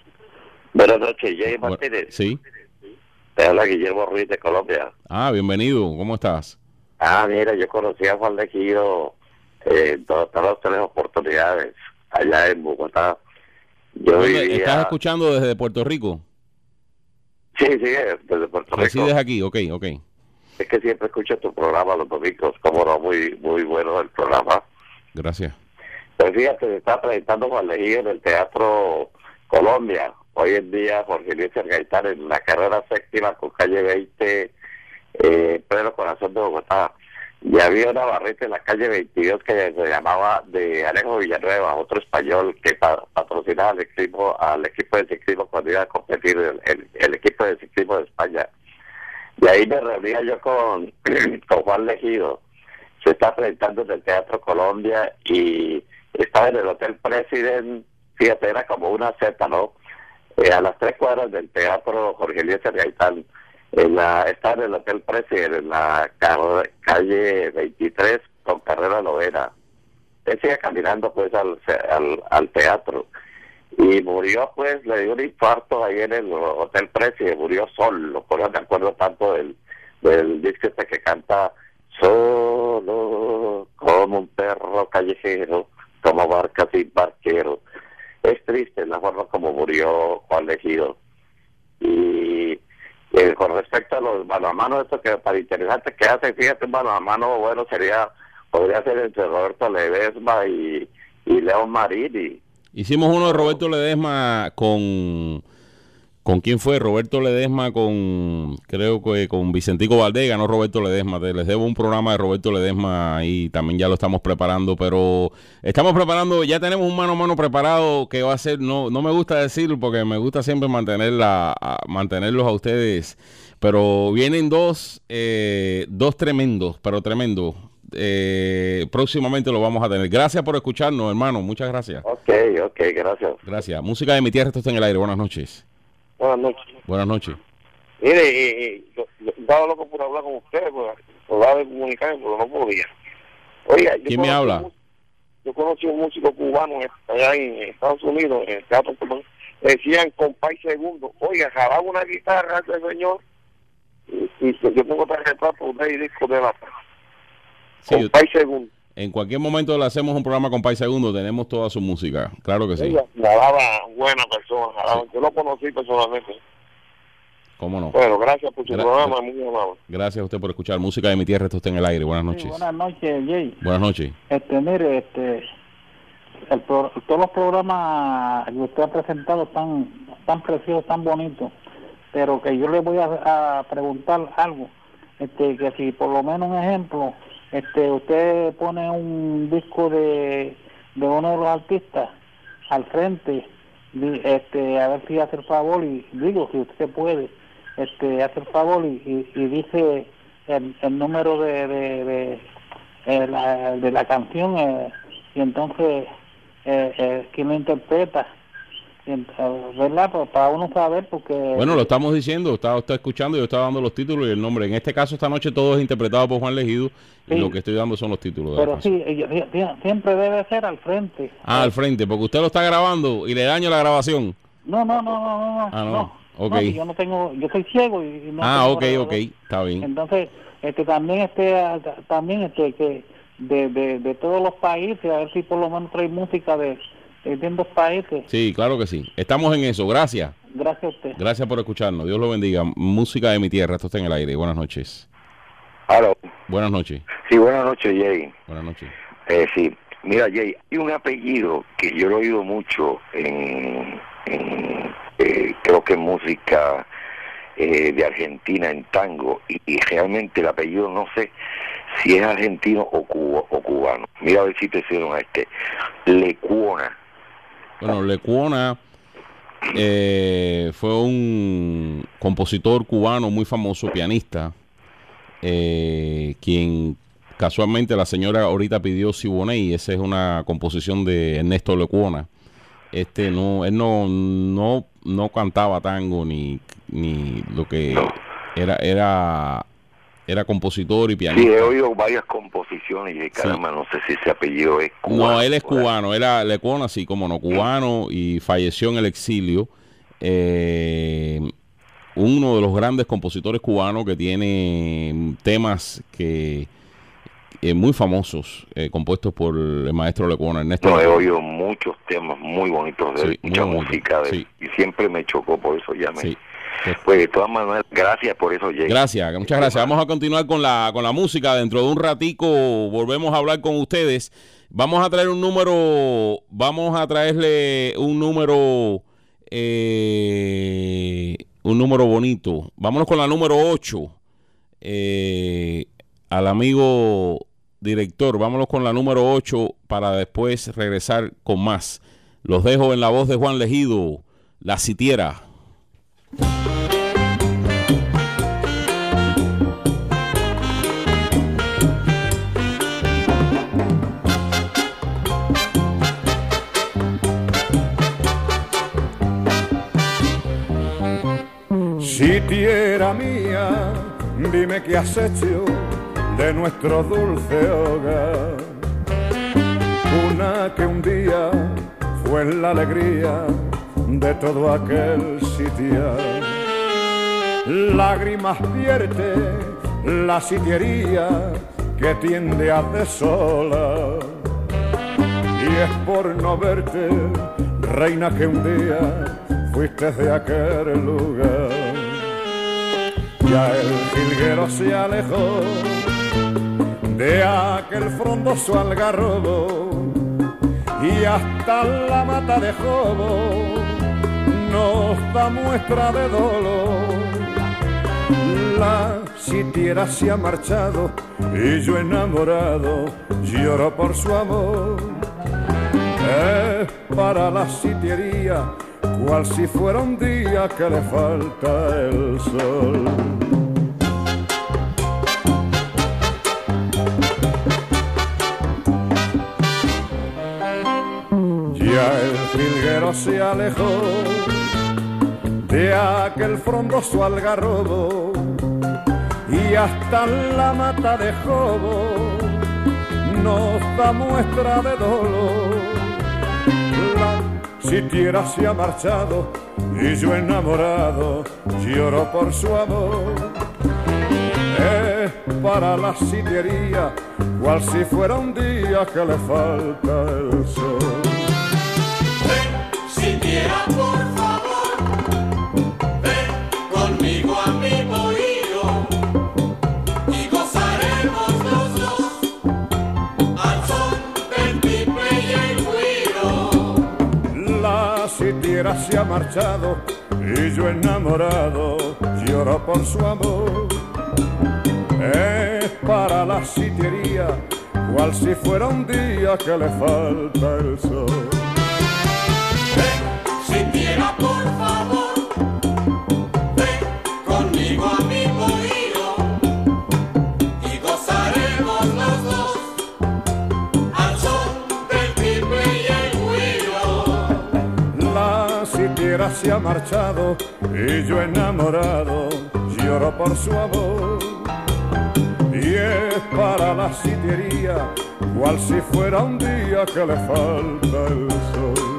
Buenas noches, Jay
Bu-
Martínez.
Sí.
Te habla Guillermo Ruiz de Colombia.
Ah, bienvenido. ¿Cómo estás?
Ah, mira, yo conocí a Juan Legido eh, en dos, dos, tres oportunidades allá en Bogotá. Yo
¿Dónde-
vivía...
¿Estás escuchando desde Puerto Rico?
Sí, sí, desde Puerto Rico.
¿Resides aquí? Ok, ok.
Es que siempre escucho tu programa los domingos, como no, muy muy bueno el programa.
Gracias.
Pues fíjate, se está presentando Juan Legido en el Teatro Colombia. Hoy en día Jorge Luis Gaitán en la carrera séptima con calle veinte, eh, pleno corazón de Bogotá. Y había una barrita en la calle veintidós que se llamaba de Alejo Villanueva, otro español que pa- patrocinaba al equipo, al equipo de ciclismo cuando iba a competir el, el, el equipo de ciclismo de España. Y ahí me reunía yo con, con Juan Legido. Se está presentando en el Teatro Colombia y estaba en el Hotel President. Fíjate, era como una Z, ¿no? Eh, a las tres cuadras del Teatro Jorge Eliezer Gaitán. En la, está en el Hotel President, en la ca- calle veintitrés con carrera novena. Él sigue caminando pues al, al, al teatro. Y murió pues, le dio un infarto ahí en el Hotel President, murió solo. Por eso me acuerdo tanto del, del disco este que canta solo como un perro callejero, como barca sin barquero. Es triste la forma como murió Juan Legido. Y eh, con respecto a los mano a mano, esto que para interesante que hace, fíjate, un mano a mano bueno sería, podría ser entre Roberto Ledesma y, y León Marini.
Hicimos uno de Roberto Ledesma con... ¿Con quién fue? Roberto Ledesma con... Creo que con Vicentico Valdés, ganó Roberto Ledesma. Te- Les debo un programa de Roberto Ledesma y también ya lo estamos preparando, pero estamos preparando, ya tenemos un mano a mano preparado que va a ser, no no me gusta decirlo porque me gusta siempre mantenerla, a- mantenerlos a ustedes, pero vienen dos, eh, dos tremendos, pero tremendos. Eh, próximamente lo vamos a tener. Gracias por escucharnos, hermano. Muchas gracias.
Ok, ok, gracias.
Gracias. Música de mi tierra, esto está en el aire. Buenas noches.
Buenas noches.
Buenas noches.
Mire, eh, eh, yo, yo estaba loco por hablar con ustedes, por hablar de comunicarme, pero no podía. Oiga, yo
¿Quién me
conocí
habla?
un- Yo conocí un músico cubano en- allá en Estados Unidos, en el Teatro Colón. Decían Compay Segundo. Oiga, jalaba una guitarra ese señor. Y, y yo tengo tarjeta por usted y disco de la
Sí,
Compay Segundo.
en cualquier momento le hacemos un programa con Pai Segundo, tenemos toda su música, claro que sí.
Oiga, jalaba buena persona, jalaba. Yo lo conocí personalmente.
¿Cómo no?
Bueno, gracias por su
Gra-
programa, muy amable.
Gracias a usted por escuchar música de mi tierra, esto está en el aire. Buenas noches.
Sí, buenas noches, Jay.
Buenas noches.
Este, mire, este, el pro- todos los programas que usted ha presentado están tan preciosos, tan bonitos. pero que yo le voy a, a preguntar algo, este, que si por lo menos un ejemplo, este, usted pone un disco de, de uno de los artistas al frente, este, a ver si hace el favor, y digo, si usted puede, este, hace el favor y, y, y dice el, el número de, de, de, de, la, de la canción, eh, y entonces eh, eh, quién lo interpreta, ¿verdad? Pues para uno saber, porque...
Bueno, lo estamos diciendo, está usted escuchando, yo estaba dando los títulos y el nombre. En este caso, esta noche todo es interpretado por Juan Legido, sí, y lo que estoy dando son los títulos. De
pero sí, siempre debe ser al frente.
Ah, al frente, porque usted lo está grabando y le daño la grabación.
No, no, no, no, no.
Ah, no,
no,
okay.
No, yo no tengo, yo soy ciego y no
Ah,
tengo
ok,
grabador.
ok, está bien.
Entonces, este, también, este, también, este, que de, de, de todos los países, a ver si por lo menos trae música de... en dos países.
Sí, claro que sí. Estamos en eso. Gracias.
Gracias a usted.
Gracias por escucharnos. Dios lo bendiga. Música de mi tierra. Esto está en el aire. Buenas noches.
Aló.
Buenas noches.
Sí, buenas noches, Jay.
Buenas noches.
Eh, sí. Mira, Jay, hay un apellido que yo lo he oído mucho en, en eh, creo que en música eh, de Argentina, en tango, y, y realmente el apellido no sé si es argentino o, cubo, o cubano. Mira a ver si te hicieron a este. Lecuona.
Bueno, Lecuona eh, fue un compositor cubano muy famoso, pianista, eh, quien casualmente la señora ahorita pidió Siboney. Esa es una composición de Ernesto Lecuona. Este no, él no, no, no cantaba tango ni, ni lo que era, era, era compositor y pianista.
Sí, he oído varias composiciones y caramba, sí. No sé si ese apellido es cubano.
No, él es cubano, era Lecuona, sí, como no, cubano, y falleció en el exilio. Eh, uno de los grandes compositores cubanos que tiene temas que eh, muy famosos, eh, compuestos por el maestro Lecuona, Ernesto.
No, he oído muchos temas muy bonitos de él, sí, mucha música de él, sí. Y siempre me chocó, por eso llamé. Sí. Pues de todas maneras, gracias por eso, Jay.
Gracias, muchas gracias. Vamos a continuar con la con la música. Dentro de un ratico volvemos a hablar con ustedes. Vamos a traer un número, vamos a traerle un número, eh, un número bonito. Vámonos con la número ocho. Eh, al amigo director, vámonos con la número ocho para después regresar con más. Los dejo en la voz de Juan Legido, La Sitiera.
Sitiera mía, dime qué has hecho de nuestro dulce hogar. Una que un día fue la alegría de todo aquel sitiar. Lágrimas vierte la sitiería que tiende a desolar. Y es por no verte, reina, que un día fuiste de aquel lugar. Ya el jilguero se alejó de aquel frondoso algarrobo y hasta la mata de jobo nos da muestra de dolor. La sitiera se ha marchado y yo enamorado lloro por su amor. Es para la sitiería cual si fuera un día que le falta el sol. Ya el jilguero se alejó de aquel frondoso algarrobo y hasta la mata de jobo nos da muestra de dolor. La sitiera se ha marchado y yo enamorado lloro por su amor. Es para la sitiería cual si fuera un día que le falta el sol.
Ven, sitiera, por favor, ven conmigo a mi bohío y gozaremos los dos al son del pipe y el güiro.
La sitiera se ha marchado y yo enamorado lloro por su amor. Es para la sitiería, cual si fuera un día que le falta el sol.
Ven, sintiera por favor, ven conmigo a mi bohío y gozaremos los dos al son del triple y el güiro.
La sitiera se ha marchado y yo enamorado lloro por su amor. Y es para la sitiería, cual si fuera un día que le falta el sol.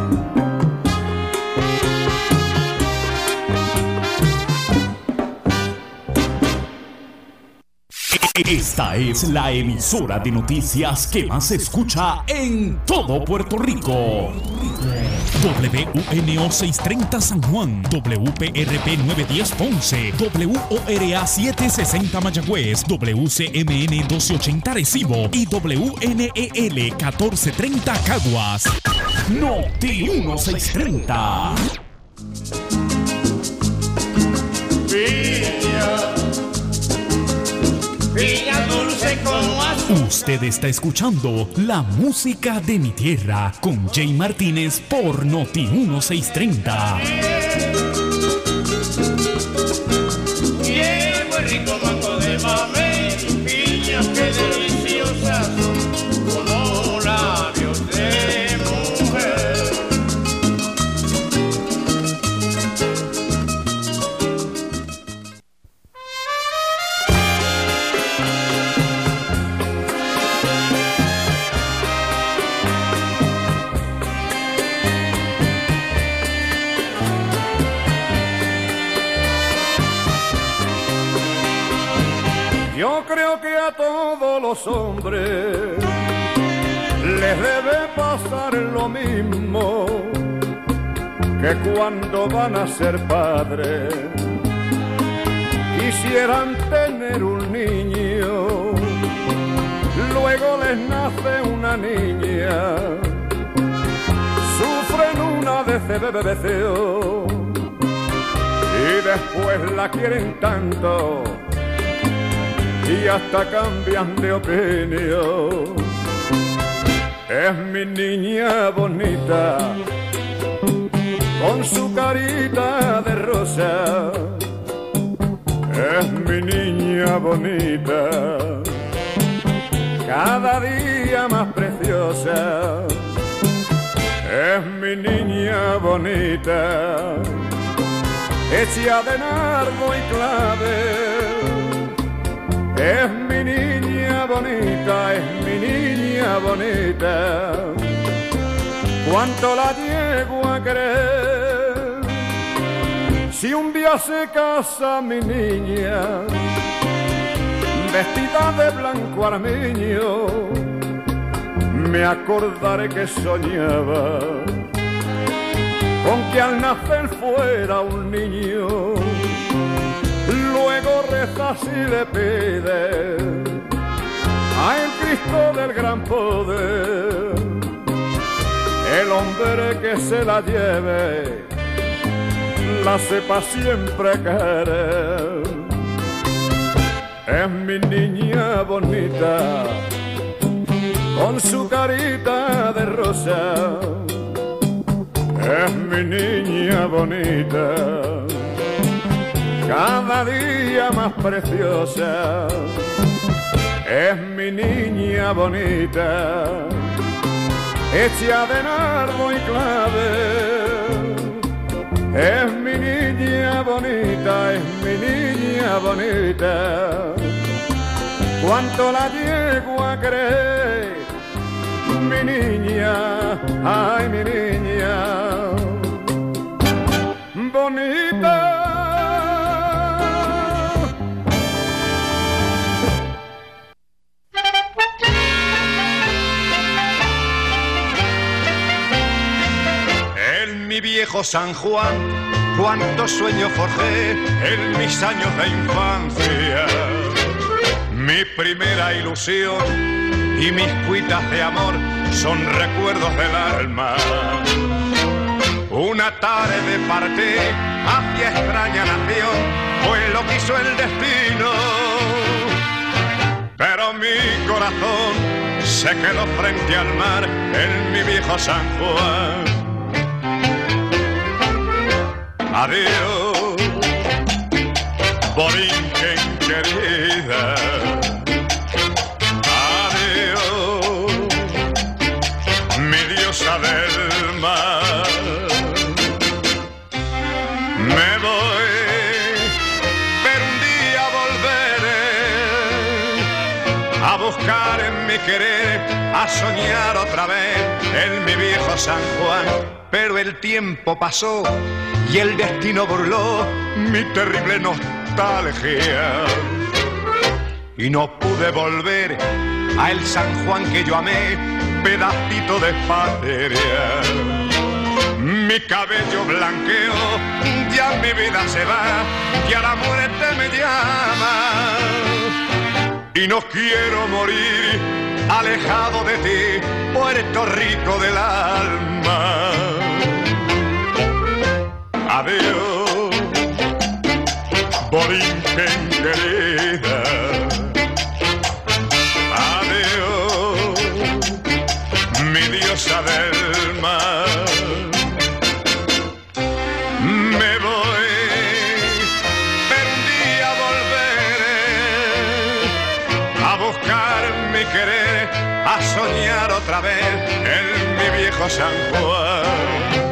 Esta es la emisora de noticias que más se escucha en todo Puerto Rico. W U N O seiscientos treinta San Juan, W P R P novecientos diez Ponce, W O R A setecientos sesenta Mayagüez, W C M N doce ochenta Recibo y W N E L catorce treinta Caguas. Noti dieciséis treinta.
Piña dulce como azúcar.
Usted está escuchando La Música de mi Tierra con Jay Martínez por Noti dieciséis treinta.
Bien, muy rico mango de mamey, piñas que deliciosas son como labios de mujer.
Yo creo que a todos los hombres les debe pasar lo mismo, que cuando van a ser padres quisieran tener un niño, luego les nace una niña, sufren una deseo y después la quieren tanto y hasta cambian de opinión. Es mi niña bonita, con su carita de rosa. Es mi niña bonita, cada día más preciosa. Es mi niña bonita, hecha de nardo y clavel. Es mi niña bonita, es mi niña bonita, cuánto la llego a querer. Si un día se casa mi niña, vestida de blanco armiño, me acordaré que soñaba con que al nacer fuera un niño. Luego reza si le pide al Cristo del gran poder, el hombre que se la lleve la sepa siempre querer. Es mi niña bonita, con su carita de rosa. Es mi niña bonita, cada día más preciosa. Es mi niña bonita, hecha de nardo y clavel. Es mi niña bonita, es mi niña bonita, cuánto la llego a querer. Mi niña, ay mi niña bonita. Mi viejo San Juan, cuántos sueños forjé en mis años de infancia. Mi primera ilusión y mis cuitas de amor son recuerdos del alma. Una tarde partí hacia extraña nación, pues lo quiso el destino. Pero mi corazón se quedó frente al mar en mi viejo San Juan. Adiós, Borinquen querida. Adiós, mi diosa del mar. Me voy, pero un día volveré a buscar en mi querer, a soñar otra vez en mi viejo San Juan. Pero el tiempo pasó y el destino burló mi terrible nostalgia y no pude volver a el San Juan que yo amé, pedacito de patria. Mi cabello blanqueó, ya mi vida se va, ya la muerte me llama. Y no quiero morir alejado de ti, Puerto Rico del alma. Adiós, Borinquen querida. Adiós, mi diosa del mar. Me voy, pero un día volveré a buscar mi querer, a soñar otra vez en mi viejo San Juan.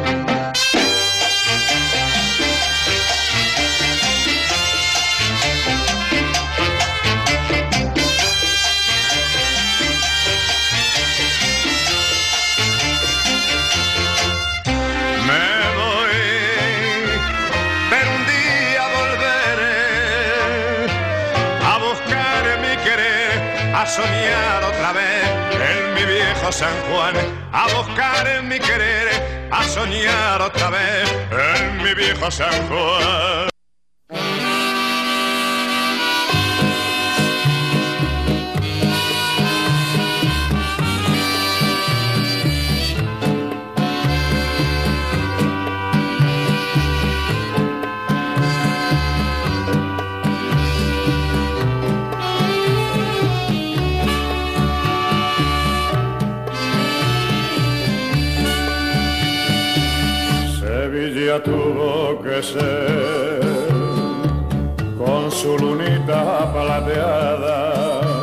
A soñar otra vez en mi viejo San Juan, a buscar en mi querer, a soñar otra vez en mi viejo San Juan. Tuvo que ser con su lunita plateada,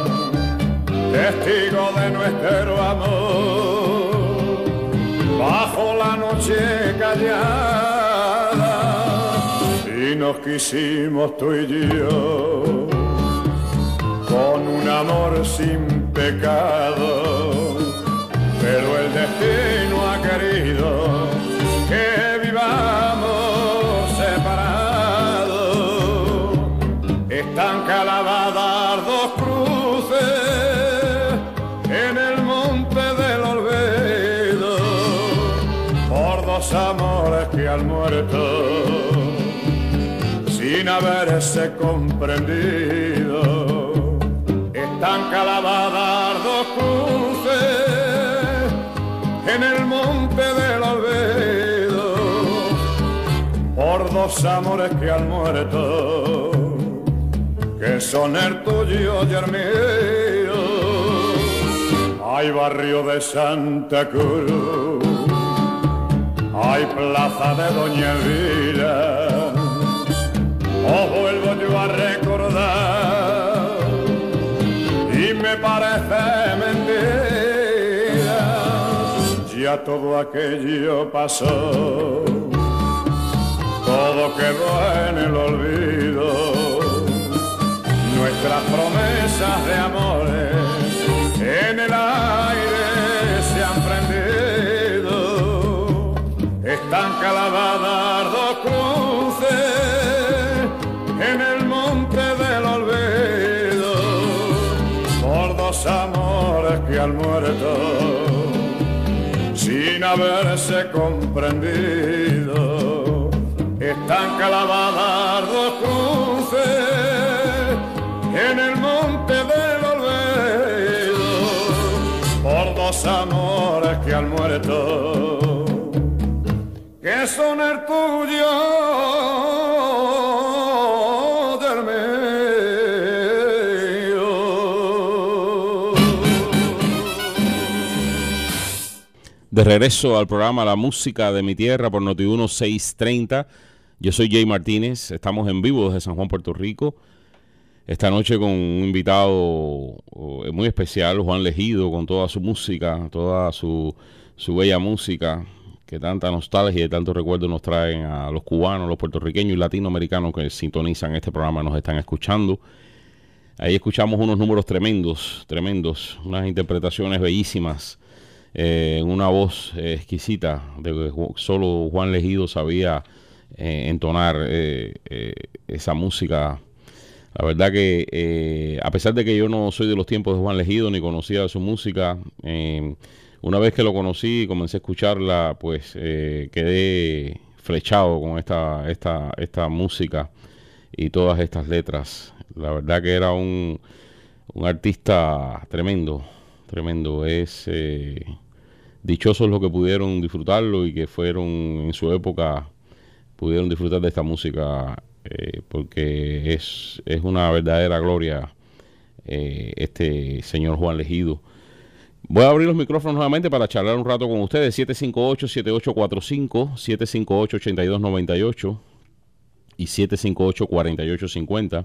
testigo de nuestro amor, bajo la noche callada, y nos quisimos tú y yo, con un amor sin pecado, pero el destino ha querido que vivamos separados. Están clavadas dos cruces en el monte del olvido, por dos amores que han muerto sin haberse comprendido. Están clavadas dos cruces en el monte del olvido, por dos amores que han muerto, que son el tuyo y el mío. Hay barrio de Santa Cruz, hay plaza de Doña Elvira, os vuelvo yo a recordar y me parece mentira, ya todo aquello pasó, todo quedó en el olvido, nuestras promesas de amores en el aire se han prendido. Están clavadas dos cruces en el monte del olvido, por dos amores que han muerto sin haberse comprendido. Están clavadas dos cruces en el monte del olvido, por dos amores que han muerto, que que son el tuyo del mío.
De regreso al programa La Música de mi Tierra por Noti uno seiscientos treinta. Yo soy Jay Martínez, estamos en vivo desde San Juan, Puerto Rico. Esta noche con un invitado muy especial, Juan Legido, con toda su música, toda su, su bella música, que tanta nostalgia y tantos recuerdos nos traen a los cubanos, los puertorriqueños y latinoamericanos que sintonizan este programa, nos están escuchando. Ahí escuchamos unos números tremendos, tremendos, unas interpretaciones bellísimas, eh, una voz eh, exquisita, de que solo Juan Legido sabía eh, entonar eh, eh, esa música. La verdad que eh, a pesar de que yo no soy de los tiempos de Juan Legido ni conocía su música, eh, una vez que lo conocí y comencé a escucharla, pues eh, quedé flechado con esta, esta, esta música y todas estas letras. La verdad que era un, un artista tremendo, tremendo. Es eh, dichosos los que pudieron disfrutarlo y que fueron en su época, pudieron disfrutar de esta música. Eh, porque es, es una verdadera gloria eh, este señor Juan Legido. Voy a abrir los micrófonos nuevamente para charlar un rato con ustedes. siete cinco ocho, siete ocho cuatro cinco, siete cinco ocho, ocho dos nueve ocho y siete cinco ocho, cuatro ocho cinco cero.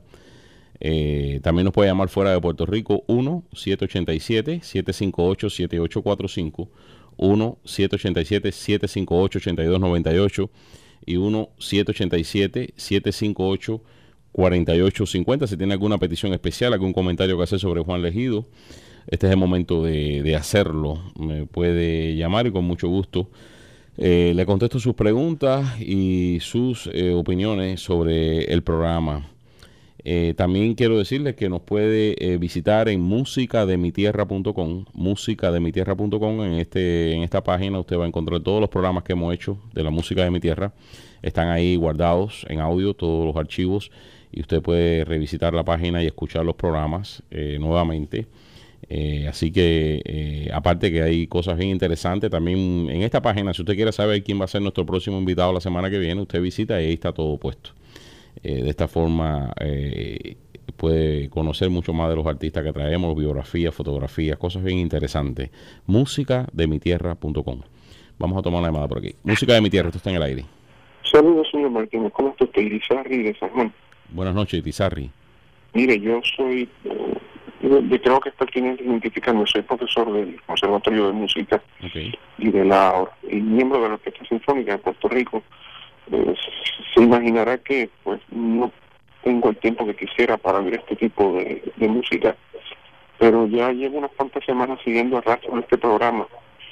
Eh, también nos puede llamar fuera de Puerto Rico uno siete ocho siete, siete cinco ocho, siete ocho cuatro cinco, uno siete ocho siete, siete cinco ocho, ocho dos nueve ocho y uno siete ocho siete, siete cinco ocho, cuatro ocho cinco cero. Si tiene alguna petición especial, algún comentario que hacer sobre Juan Legido, este es el momento de, de hacerlo. Me puede llamar y con mucho gusto eh, le contesto sus preguntas y sus eh, opiniones sobre el programa. Eh, también quiero decirles que nos puede eh, visitar en música de mi tierra punto com, música de mi tierra punto com. En, este, en esta página usted va a encontrar todos los programas que hemos hecho de la música de mi tierra. Están ahí guardados en audio, todos los archivos, y usted puede revisitar la página y escuchar los programas eh, nuevamente. Eh, así que, eh, aparte que hay cosas bien interesantes, también en esta página, si usted quiere saber quién va a ser nuestro próximo invitado la semana que viene, usted visita y ahí está todo puesto. Eh, de esta forma eh, puede conocer mucho más de los artistas que traemos, biografías, fotografías, cosas bien interesantes. música de mi tierra punto com. Vamos a tomar la llamada por aquí. Música de mi tierra, esto está en el aire.
Saludos, señor Martínez. ¿Cómo está usted? Irizarry de San Juan.
Buenas noches, Irizarry.
Mire, yo soy, eh, yo, yo creo que es pertinente identificarme, soy profesor del Conservatorio de Música
okay.
y de la y miembro de la Orquesta Sinfónica de Puerto Rico. Eh, se imaginará que pues no tengo el tiempo que quisiera para ver este tipo de, de música, pero ya llevo unas cuantas semanas siguiendo a rastro este programa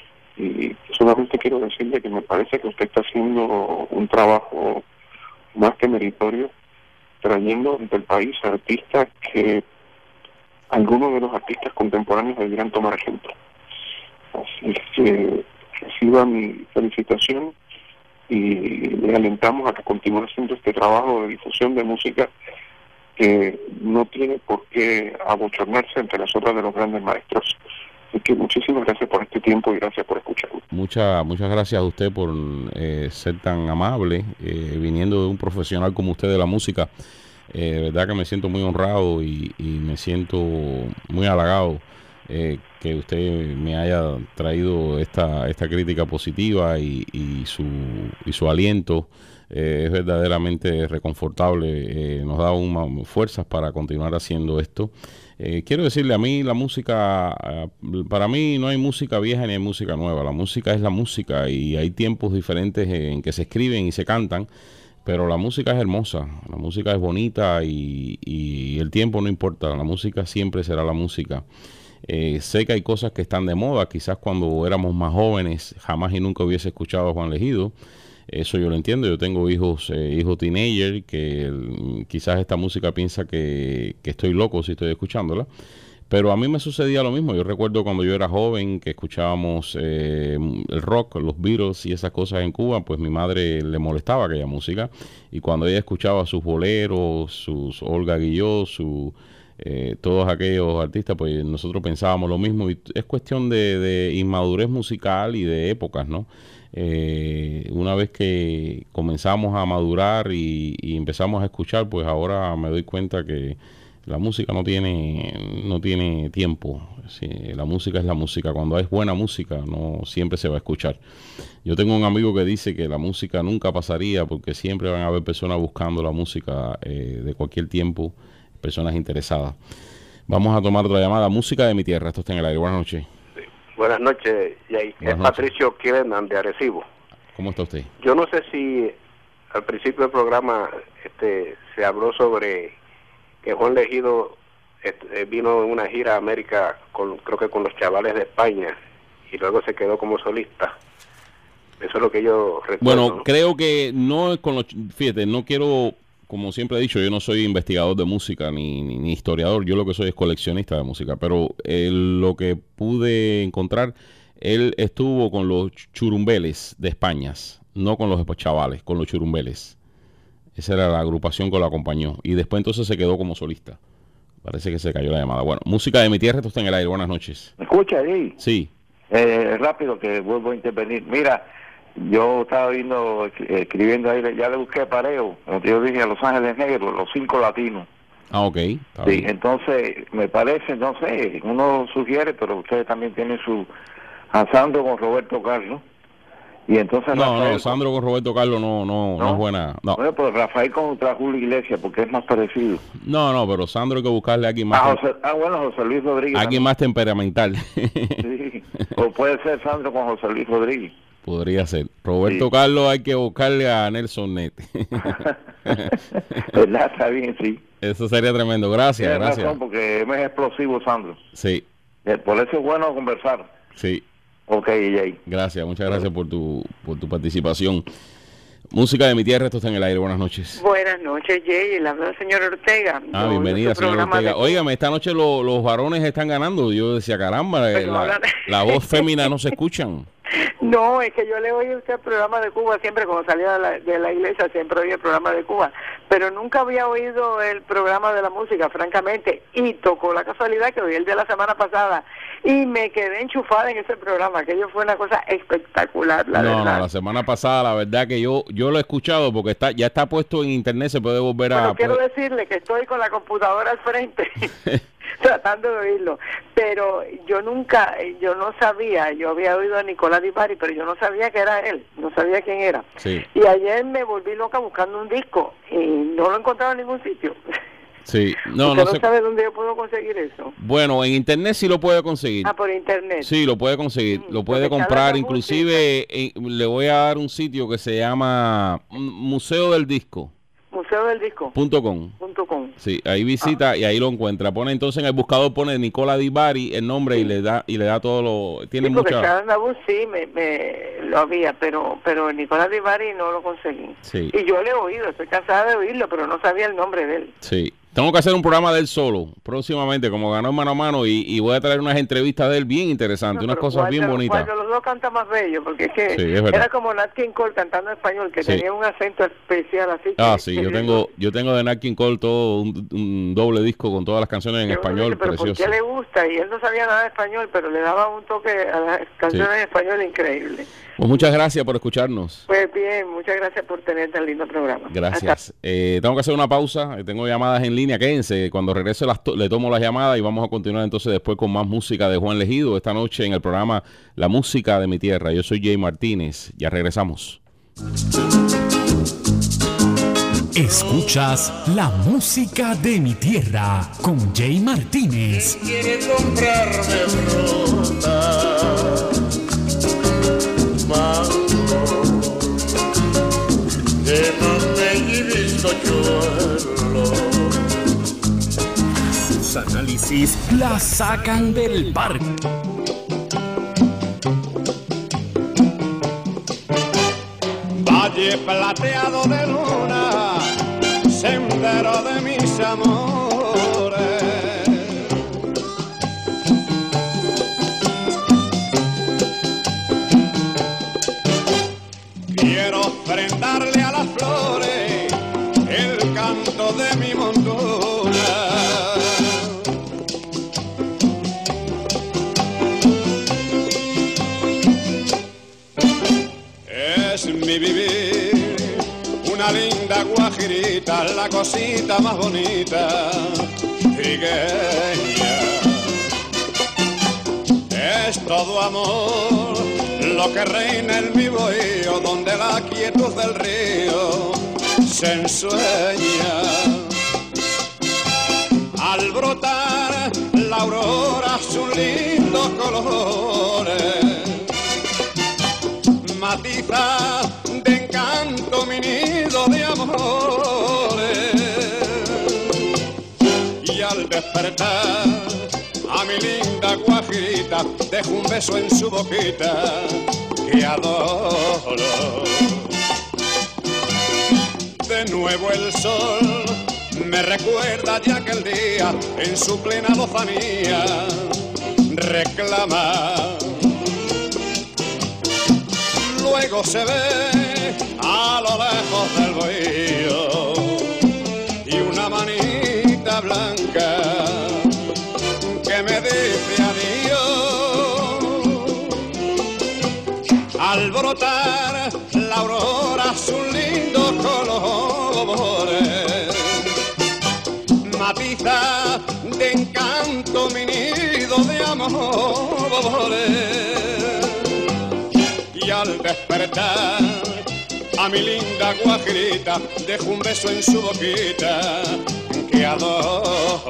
y solamente quiero decirle que me parece que usted está haciendo un trabajo más que meritorio, trayendo del país artistas que algunos de los artistas contemporáneos deberían tomar ejemplo. Así que reciba mi felicitación y le alentamos a que continúe haciendo este trabajo de difusión de música que no tiene por qué abochornarse entre las obras de los grandes maestros. Así que muchísimas gracias por este tiempo y gracias por escucharme.
Muchas muchas gracias a usted por eh, ser tan amable, eh, viniendo de un profesional como usted de la música. Eh, de verdad que me siento muy honrado y, y me siento muy halagado eh, que usted me haya traído esta esta crítica positiva y, y su y su aliento. Eh, es verdaderamente reconfortable, eh, nos da una, fuerzas para continuar haciendo esto. Eh, quiero decirle, a mí la música, para mí no hay música vieja ni hay música nueva, la música es la música y hay tiempos diferentes en que se escriben y se cantan, pero la música es hermosa, la música es bonita y, y el tiempo no importa, la música siempre será la música. Eh, sé que hay cosas que están de moda, quizás cuando éramos más jóvenes jamás y nunca hubiese escuchado a Juan Legido. Eso yo lo entiendo, yo tengo hijos eh, hijos teenager que el, quizás esta música piensa que, que estoy loco si estoy escuchándola, pero a mí me sucedía lo mismo. Yo recuerdo cuando yo era joven que escuchábamos eh, el rock, los Beatles y esas cosas en Cuba, pues mi madre le molestaba aquella música y cuando ella escuchaba sus boleros, sus Olga Guillot, su, eh, todos aquellos artistas, pues nosotros pensábamos lo mismo y es cuestión de, de inmadurez musical y de épocas, ¿no? eh, una vez que comenzamos a madurar y, y empezamos a escuchar, pues ahora me doy cuenta que la música no tiene no tiene tiempo. Sí, la música es la música. Cuando es buena música, no siempre se va a escuchar. Yo tengo un amigo que dice que la música nunca pasaría porque siempre van a haber personas buscando la música eh, de cualquier tiempo, personas interesadas. Vamos a tomar otra llamada. Música de mi tierra. Esto está en el aire. Buenas noches.
Sí. Buenas noches, Jay. Es Patricio Kiedeman de Arecibo.
¿Cómo está usted?
Yo no sé si al principio del programa este se habló sobre que Juan Legido este, vino en una gira a América con, creo que con los Chavales de España, y luego se quedó como solista. Eso es lo que yo recuerdo.
Bueno, creo que no es con los... Fíjate, no quiero... Como siempre he dicho, yo no soy investigador de música ni, ni, ni historiador. Yo lo que soy es coleccionista de música. Pero eh, lo que pude encontrar, él estuvo con los Churumbeles de España, no con los Chavales, con los Churumbeles. Esa era la agrupación que lo acompañó. Y después entonces se quedó como solista. Parece que se cayó la llamada. Bueno, música de mi tierra, esto está en el aire. Buenas noches.
¿Me escucha ahí?
Sí.
Eh, rápido que vuelvo a intervenir. Mira, yo estaba viendo, escribiendo ahí, ya le busqué pareo. Como yo dije, a Los Ángeles Negros, los cinco latinos.
Ah, ok. Está
Sí,
bien.
entonces me parece, no sé, uno sugiere, pero ustedes también tienen su... A Sandro con Roberto Carlos. Y entonces
No,
Rafael
no, Sandro con Roberto Carlos no, no, no,
¿No?
es buena. No.
Bueno, pues Rafael contra Julio Iglesias, porque es más parecido.
no, no, pero Sandro hay que buscarle a alguien más.
Ah,
tem-
José, ah, bueno, José Luis Rodríguez.
alguien más temperamental.
también. Sí. O puede ser Sandro con José Luis Rodríguez.
Podría ser. Roberto
Sí.
Carlos hay que buscarle a Nelson Net.
¿Verdad? Está bien, sí.
Eso sería tremendo. Gracias,
Tienes
gracias.
razón, porque es más explosivo Sandro.
Sí,
Eh, Por eso es bueno conversar.
sí.
Ok, Jay.
Gracias, muchas gracias por tu, por tu participación. Música de mi tierra, esto está en el aire. Buenas noches.
Buenas noches, Jay. Le habla el señor Ortega.
Ah,
Yo
bienvenida,
oigo su
señor
programa
Ortega.
de-
Óigame, esta noche lo- los varones están ganando. Yo decía, caramba, eh,
Pero
la,
hablan-
la voz fémina no se escuchan.
No, es que yo le oí a usted el programa de Cuba siempre, cuando salía de la, de la iglesia, siempre oía el programa de Cuba. Pero nunca había oído el programa de la música, francamente. Y tocó la casualidad que oí el de la semana pasada. Y me quedé enchufada en ese programa. Aquello fue una cosa espectacular, la
no,
verdad.
no, la semana pasada, la verdad que yo yo lo he escuchado porque está ya está puesto en internet, se puede volver a...
Bueno, quiero
puede-
decirle que estoy con la computadora al frente tratando de oírlo, pero yo nunca, yo no sabía, yo había oído a Nicolás Di Bari, pero yo no sabía que era él, no sabía quién era.
Sí,
Y ayer me volví loca buscando un disco y no lo encontraba en ningún sitio.
sí. No,
¿Usted
no
no
sé.
sabe dónde yo puedo conseguir eso?
Bueno, en internet sí lo puede conseguir.
Ah, por internet.
Sí, lo puede conseguir, lo puede
porque
comprar,
cada
inclusive eh, le voy a dar un sitio que se llama museo del disco
Museo del Disco.
punto com.
Punto com.
Sí, ahí visita y ahí lo encuentra. Pone entonces en el buscador, pone Nicola Di Bari el nombre y le da y le da todo lo... Tiene
Sí, porque
mucha...
Charles Naboo sí me, me lo había, pero pero Nicolás Di Bari no lo conseguí.
Sí,
Y yo le he oído, estoy cansada de oírlo, pero no sabía el nombre de él.
sí. Tengo que hacer un programa de él solo próximamente, como ganó Mano a Mano, y, y voy a traer unas entrevistas de él bien interesantes, unas
Pero
cosas
¿cuál
bien
de los-
bonitas.
cuál de los dos canta más bello? Porque es que
Sí, es verdad.
era como Nat King Cole cantando en español, que
Sí.
tenía un acento especial así.
Ah,
que-
sí,
que
yo tengo yo tengo de Nat King Cole todo un, un doble disco con todas las canciones en
que uno
español,
dice, pero ¿por
precioso.
qué le gusta? Y él no sabía nada de español, pero le daba un toque a las canciones
Sí.
en español increíble.
Pues muchas gracias por escucharnos.
Pues bien, muchas gracias por tener tan lindo programa.
Gracias. Eh, tengo que hacer una pausa. eh, Tengo llamadas en línea. Quédense. Cuando regrese las to- le tomo las llamadas y vamos a continuar entonces después con más música de Juan Legido esta noche en el programa La Música de mi Tierra. Yo soy Jay Martínez. Ya regresamos.
Escuchas La Música de mi Tierra con Jay Martínez.
Quiere comprarme fruta, mango, de mamey y bizcochuelo.
Sus análisis la sacan del parque.
Valle plateado de luna, sendero de mis amores. Quiero ofrendarle a las flores el canto de mi mondona. cosita, la cosita más bonita, trigueña. Es todo amor lo que reina en mi bohío, donde la quietud del río se ensueña. Al brotar la aurora sus lindos colores, matiza de encanto mi nido de amores. Y al despertar a mi linda guajirita dejo un beso en su boquita que adoro. De nuevo el sol me recuerda ya aquel día en su plena lozanía reclama. Luego se ve a lo lejos del bohío y una manita blanca que me dice adiós. Al brotar la aurora sus lindos colores, matiza de encanto mi nido de amores. Y al despertar a mi linda guajirita dejo un beso en su boquita que adoro.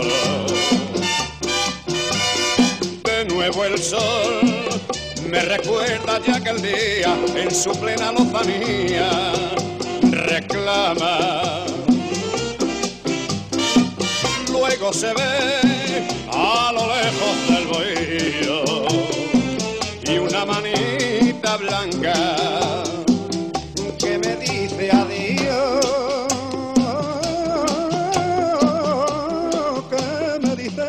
De nuevo el sol me recuerda ya aquel día en su plena lozanía reclama. Luego se ve a lo lejos del bohío y una manita blanca que me dice adiós, que me dice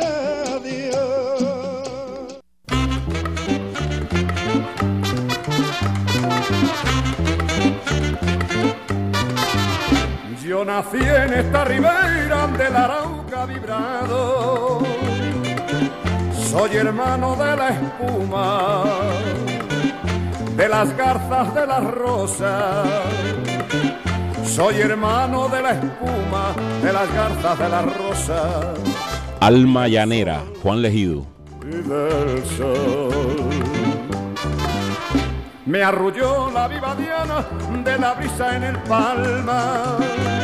adiós. Yo nací en esta ribera del Arauca vibrado, soy hermano de la espuma, de las garzas de las rosas, soy hermano de la espuma, de las garzas de las rosas.
Alma llanera, Juan Legido.
Y del sol me arrulló la viva diana de la brisa en el palma,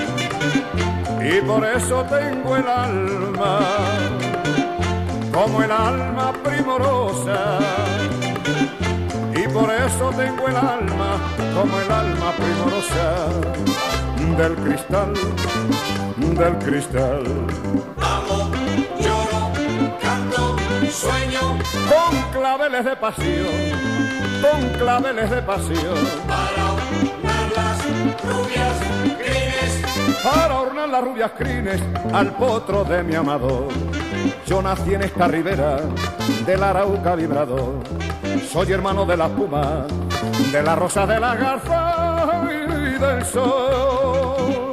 y por eso tengo el alma como el alma primorosa, y por eso tengo el alma como el alma primorosa del cristal, del cristal.
Amo, lloro, canto, sueño,
con claveles de pasión, con claveles de pasión,
para ornar las rubias crines,
para ornar las rubias crines al potro de mi amador. Yo nací en esta ribera del Arauca vibrador, soy hermano de la espuma, de la rosa, de la garza y del sol.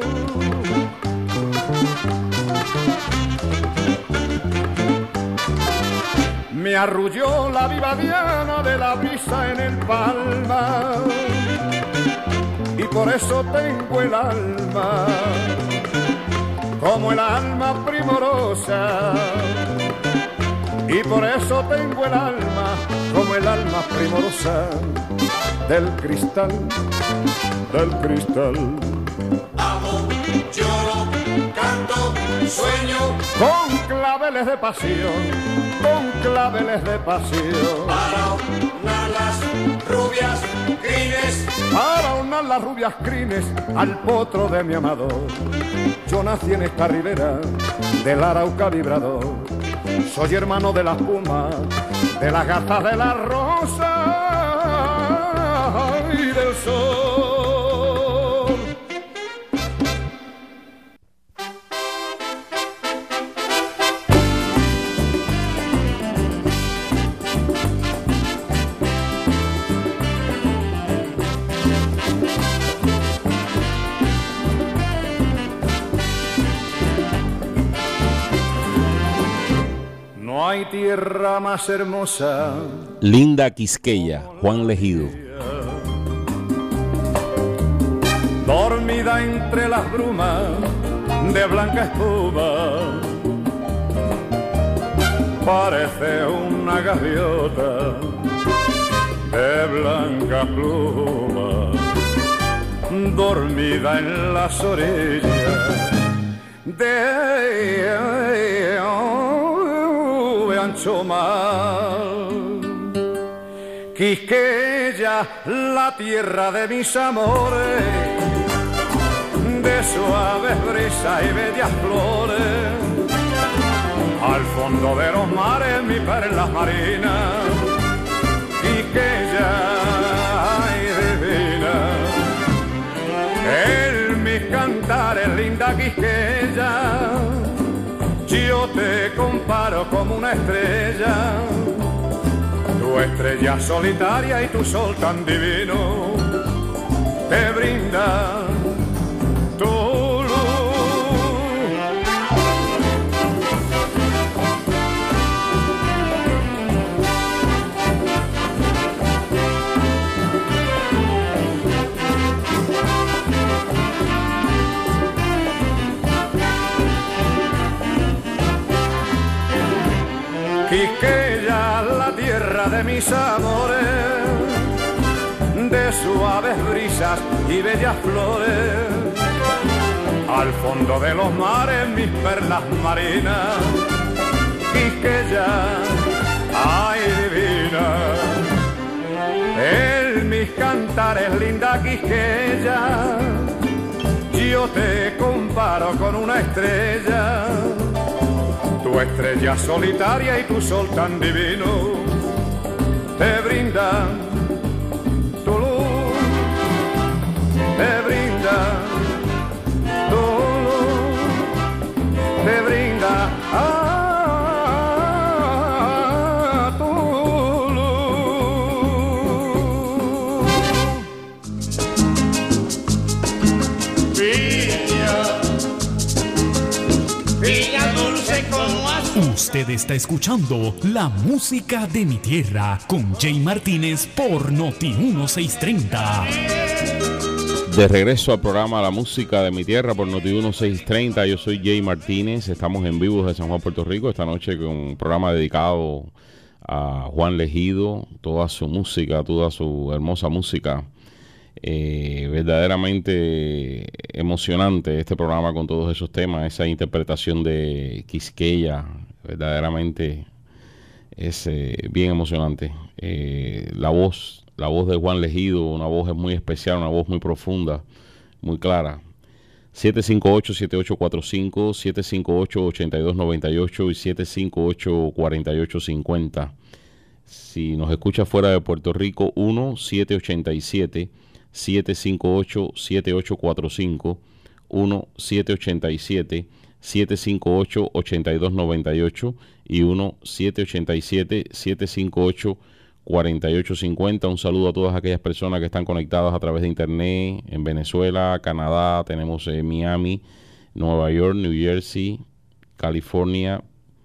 Me arrulló la viva diana de la brisa en el palma, y por eso tengo el alma como el alma primorosa, y por eso tengo el alma como el alma primorosa del cristal, del cristal.
amo, lloro, canto, sueño,
con claveles de pasión, con claveles de pasión,
para ornar las rubias crines,
para ornar las rubias crines al potro de mi amador. Yo nací en esta ribera del Arauca vibrador, soy hermano de la espuma, de las garzas, de la rosa y del sol. No hay tierra más hermosa,
Linda Quisqueya, Juan Legido.
dormida entre las brumas
de blanca espuma, parece una gaviota de blanca pluma, dormida en las orillas de, de ancho mar. Quisqueya, la tierra de mis amores, de suaves brisas y bellas flores, al fondo de los mares mis perlas marinas. Quisqueya, ay divina, en mis cantares linda Quisqueya, yo te comparo como una estrella, tu estrella solitaria y tu sol tan divino te brinda tu luz. Quisqueya, la tierra de mis amores, de suaves brisas y bellas flores, al fondo de los mares mis perlas marinas. Quisqueya, ay divina, en mis cantares linda Quisqueya, yo te comparo con una estrella, tu estrella solitaria y tu sol tan divino te brindan tu luz, te brinda tu luz, te brinda ah, tu luz.
Piña, piña dulce como azul.
Usted está escuchando La Música de mi Tierra con Jay Martínez por Noti uno seiscientos treinta.
De regreso al programa La Música de mi Tierra por Noti uno seiscientos treinta. Yo soy Jay Martínez. Estamos en vivo desde San Juan, Puerto Rico. Esta noche con un programa dedicado a Juan Legido, toda su música, toda su hermosa música. Eh, verdaderamente emocionante este programa con todos esos temas, esa interpretación de Quisqueya, verdaderamente es eh, bien emocionante. Eh, la voz, la voz de Juan Legido, una voz muy especial, una voz muy profunda, muy clara. siete cinco ocho, siete ocho cuatro cinco, siete cinco ocho, ocho dos nueve ocho y siete cinco ocho, cuatro ocho cinco cero. Si nos escucha fuera de Puerto Rico, uno siete ocho siete, siete cinco ocho, siete ocho cuatro cinco, uno siete ocho siete, siete cinco ocho, ocho dos nueve ocho y uno siete ocho siete, siete cinco ocho, cuatro ocho cinco cero. Un saludo a todas aquellas personas que están conectadas a través de internet en Venezuela, Canadá, tenemos eh, Miami, Nueva York, New Jersey, California.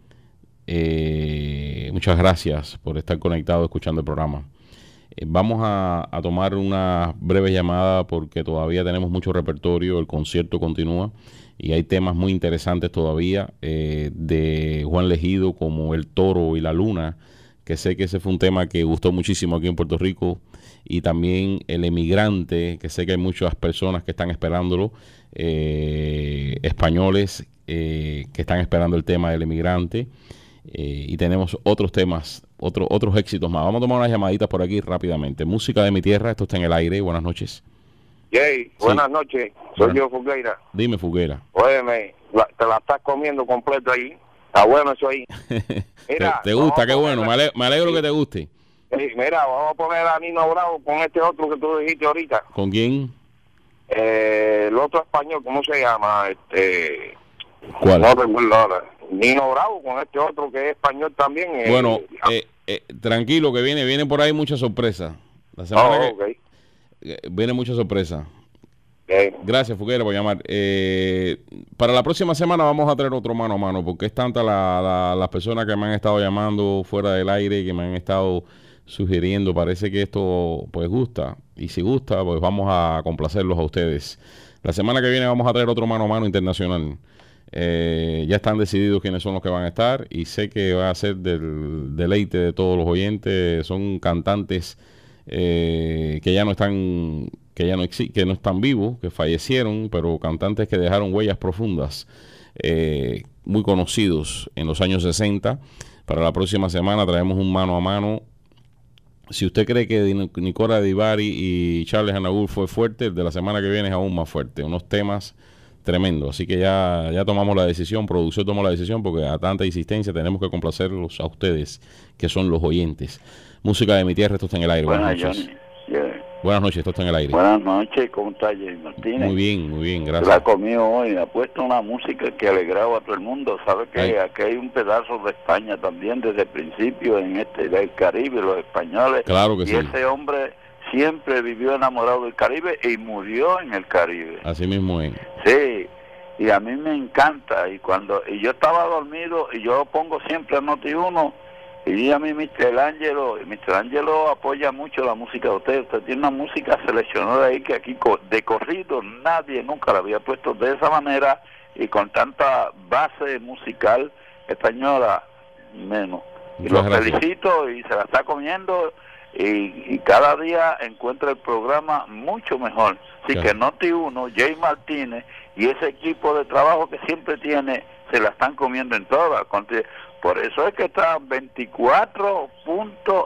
Eh, muchas gracias por estar conectados escuchando el programa. Eh, vamos a, a tomar una breve llamada porque todavía tenemos mucho repertorio, el concierto continúa y hay temas muy interesantes todavía eh, de Juan Legido como El Toro y la Luna, que sé que ese fue un tema que gustó muchísimo aquí en Puerto Rico, y también El Emigrante, que sé que hay muchas personas que están esperándolo, eh, españoles eh, que están esperando el tema del Emigrante. Eh, y tenemos otros temas, otro, otros éxitos más. Vamos a tomar unas llamaditas por aquí rápidamente. Música de mi tierra, esto está en el aire. Buenas noches.
Jay,
Sí.
buenas noches. Soy
Buenas.
yo, Fugueira.
Dime, Fuguera.
Óyeme, la- te la estás comiendo completo ahí. Está bueno eso ahí. Mira,
¿Te, te gusta?
vamos
Qué
a
bueno,
poner-
me alegro, me alegro que te guste.
Sí, mira, vamos a poner a Nino Bravo con este otro que tú dijiste ahorita.
¿Con quién?
Eh, el otro español, ¿cómo se llama? Este,
¿Cuál?
no recuerdo ahora. Nino Bravo con este otro que es español también. eh,
Bueno, eh, eh, tranquilo que viene, viene por ahí muchas sorpresas. La semana
oh,
que
ok.
eh, viene muchas sorpresas.
Ok.
Gracias, Fuguera, por llamar. Eh, para la próxima semana vamos a traer otro mano a mano, porque es tanta la, la- las personas que me han estado llamando fuera del aire y que me han estado sugiriendo. Parece que esto pues gusta, y si gusta, pues vamos a complacerlos a ustedes. La semana que viene vamos a traer otro mano a mano internacional. Eh, ya están decididos quiénes son los que van a estar y sé que va a ser del deleite de todos los oyentes. Son cantantes eh, que ya no están que ya no exi- que no están vivos, que fallecieron, pero cantantes que dejaron huellas profundas, eh, muy conocidos en los años sesenta. Para la próxima semana traemos un mano a mano. Si usted cree que Nicola Divari y Charles Aznavour fue fuerte, el de la semana que viene es aún más fuerte. Unos temas tremendo, así que ya, ya tomamos la decisión, producción tomó la decisión porque a tanta insistencia tenemos que complacerlos a ustedes, que son los oyentes. Música de mi tierra, esto está en el aire.
Buenas,
Buenas noches.
Johnny. Yeah.
Buenas noches, esto está en el aire.
Buenas noches, ¿cómo está Jay Martínez?
Muy bien, muy bien, gracias.
La ha comido hoy, ha puesto una música que alegraba a todo el mundo. Sabe que
Ay.
aquí hay un pedazo de España también desde el principio en este del Caribe, los españoles.
Claro que
y
sí.
ese hombre siempre vivió enamorado del Caribe y murió en el Caribe.
Así mismo es.
Sí, y a mí me encanta. Y cuando y yo estaba dormido y yo pongo siempre a Noti uno y a mí Michelangelo, y Michelangelo apoya mucho la música de usted. Usted tiene una música seleccionada ahí que aquí co- de corrido nadie nunca la había puesto de esa manera y con tanta base musical española menos. Y
Muchas
lo
gracias.
felicito y se la está comiendo y, y cada día encuentra el programa mucho mejor. Así
Claro.
que Noti uno, Jay Martínez y ese equipo de trabajo que siempre tiene, se la están comiendo en todas. Conti- Por eso es que está veinticuatro punto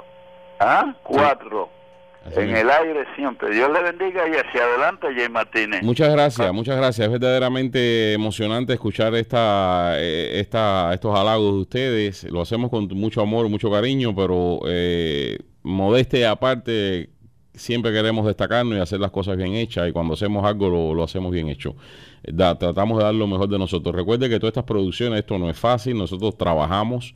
cuatro
Así
en
mismo.
el aire siempre. Dios le bendiga y hacia adelante, Jay Martínez.
Muchas gracias, muchas gracias. Es verdaderamente emocionante escuchar esta, eh, esta, estos halagos de ustedes. Lo hacemos con mucho amor, mucho cariño, pero eh, modestia aparte, siempre queremos destacarnos y hacer las cosas bien hechas. Y cuando hacemos algo, lo, lo hacemos bien hecho. Da, tratamos de dar lo mejor de nosotros. Recuerde que todas estas producciones, esto no es fácil. Nosotros trabajamos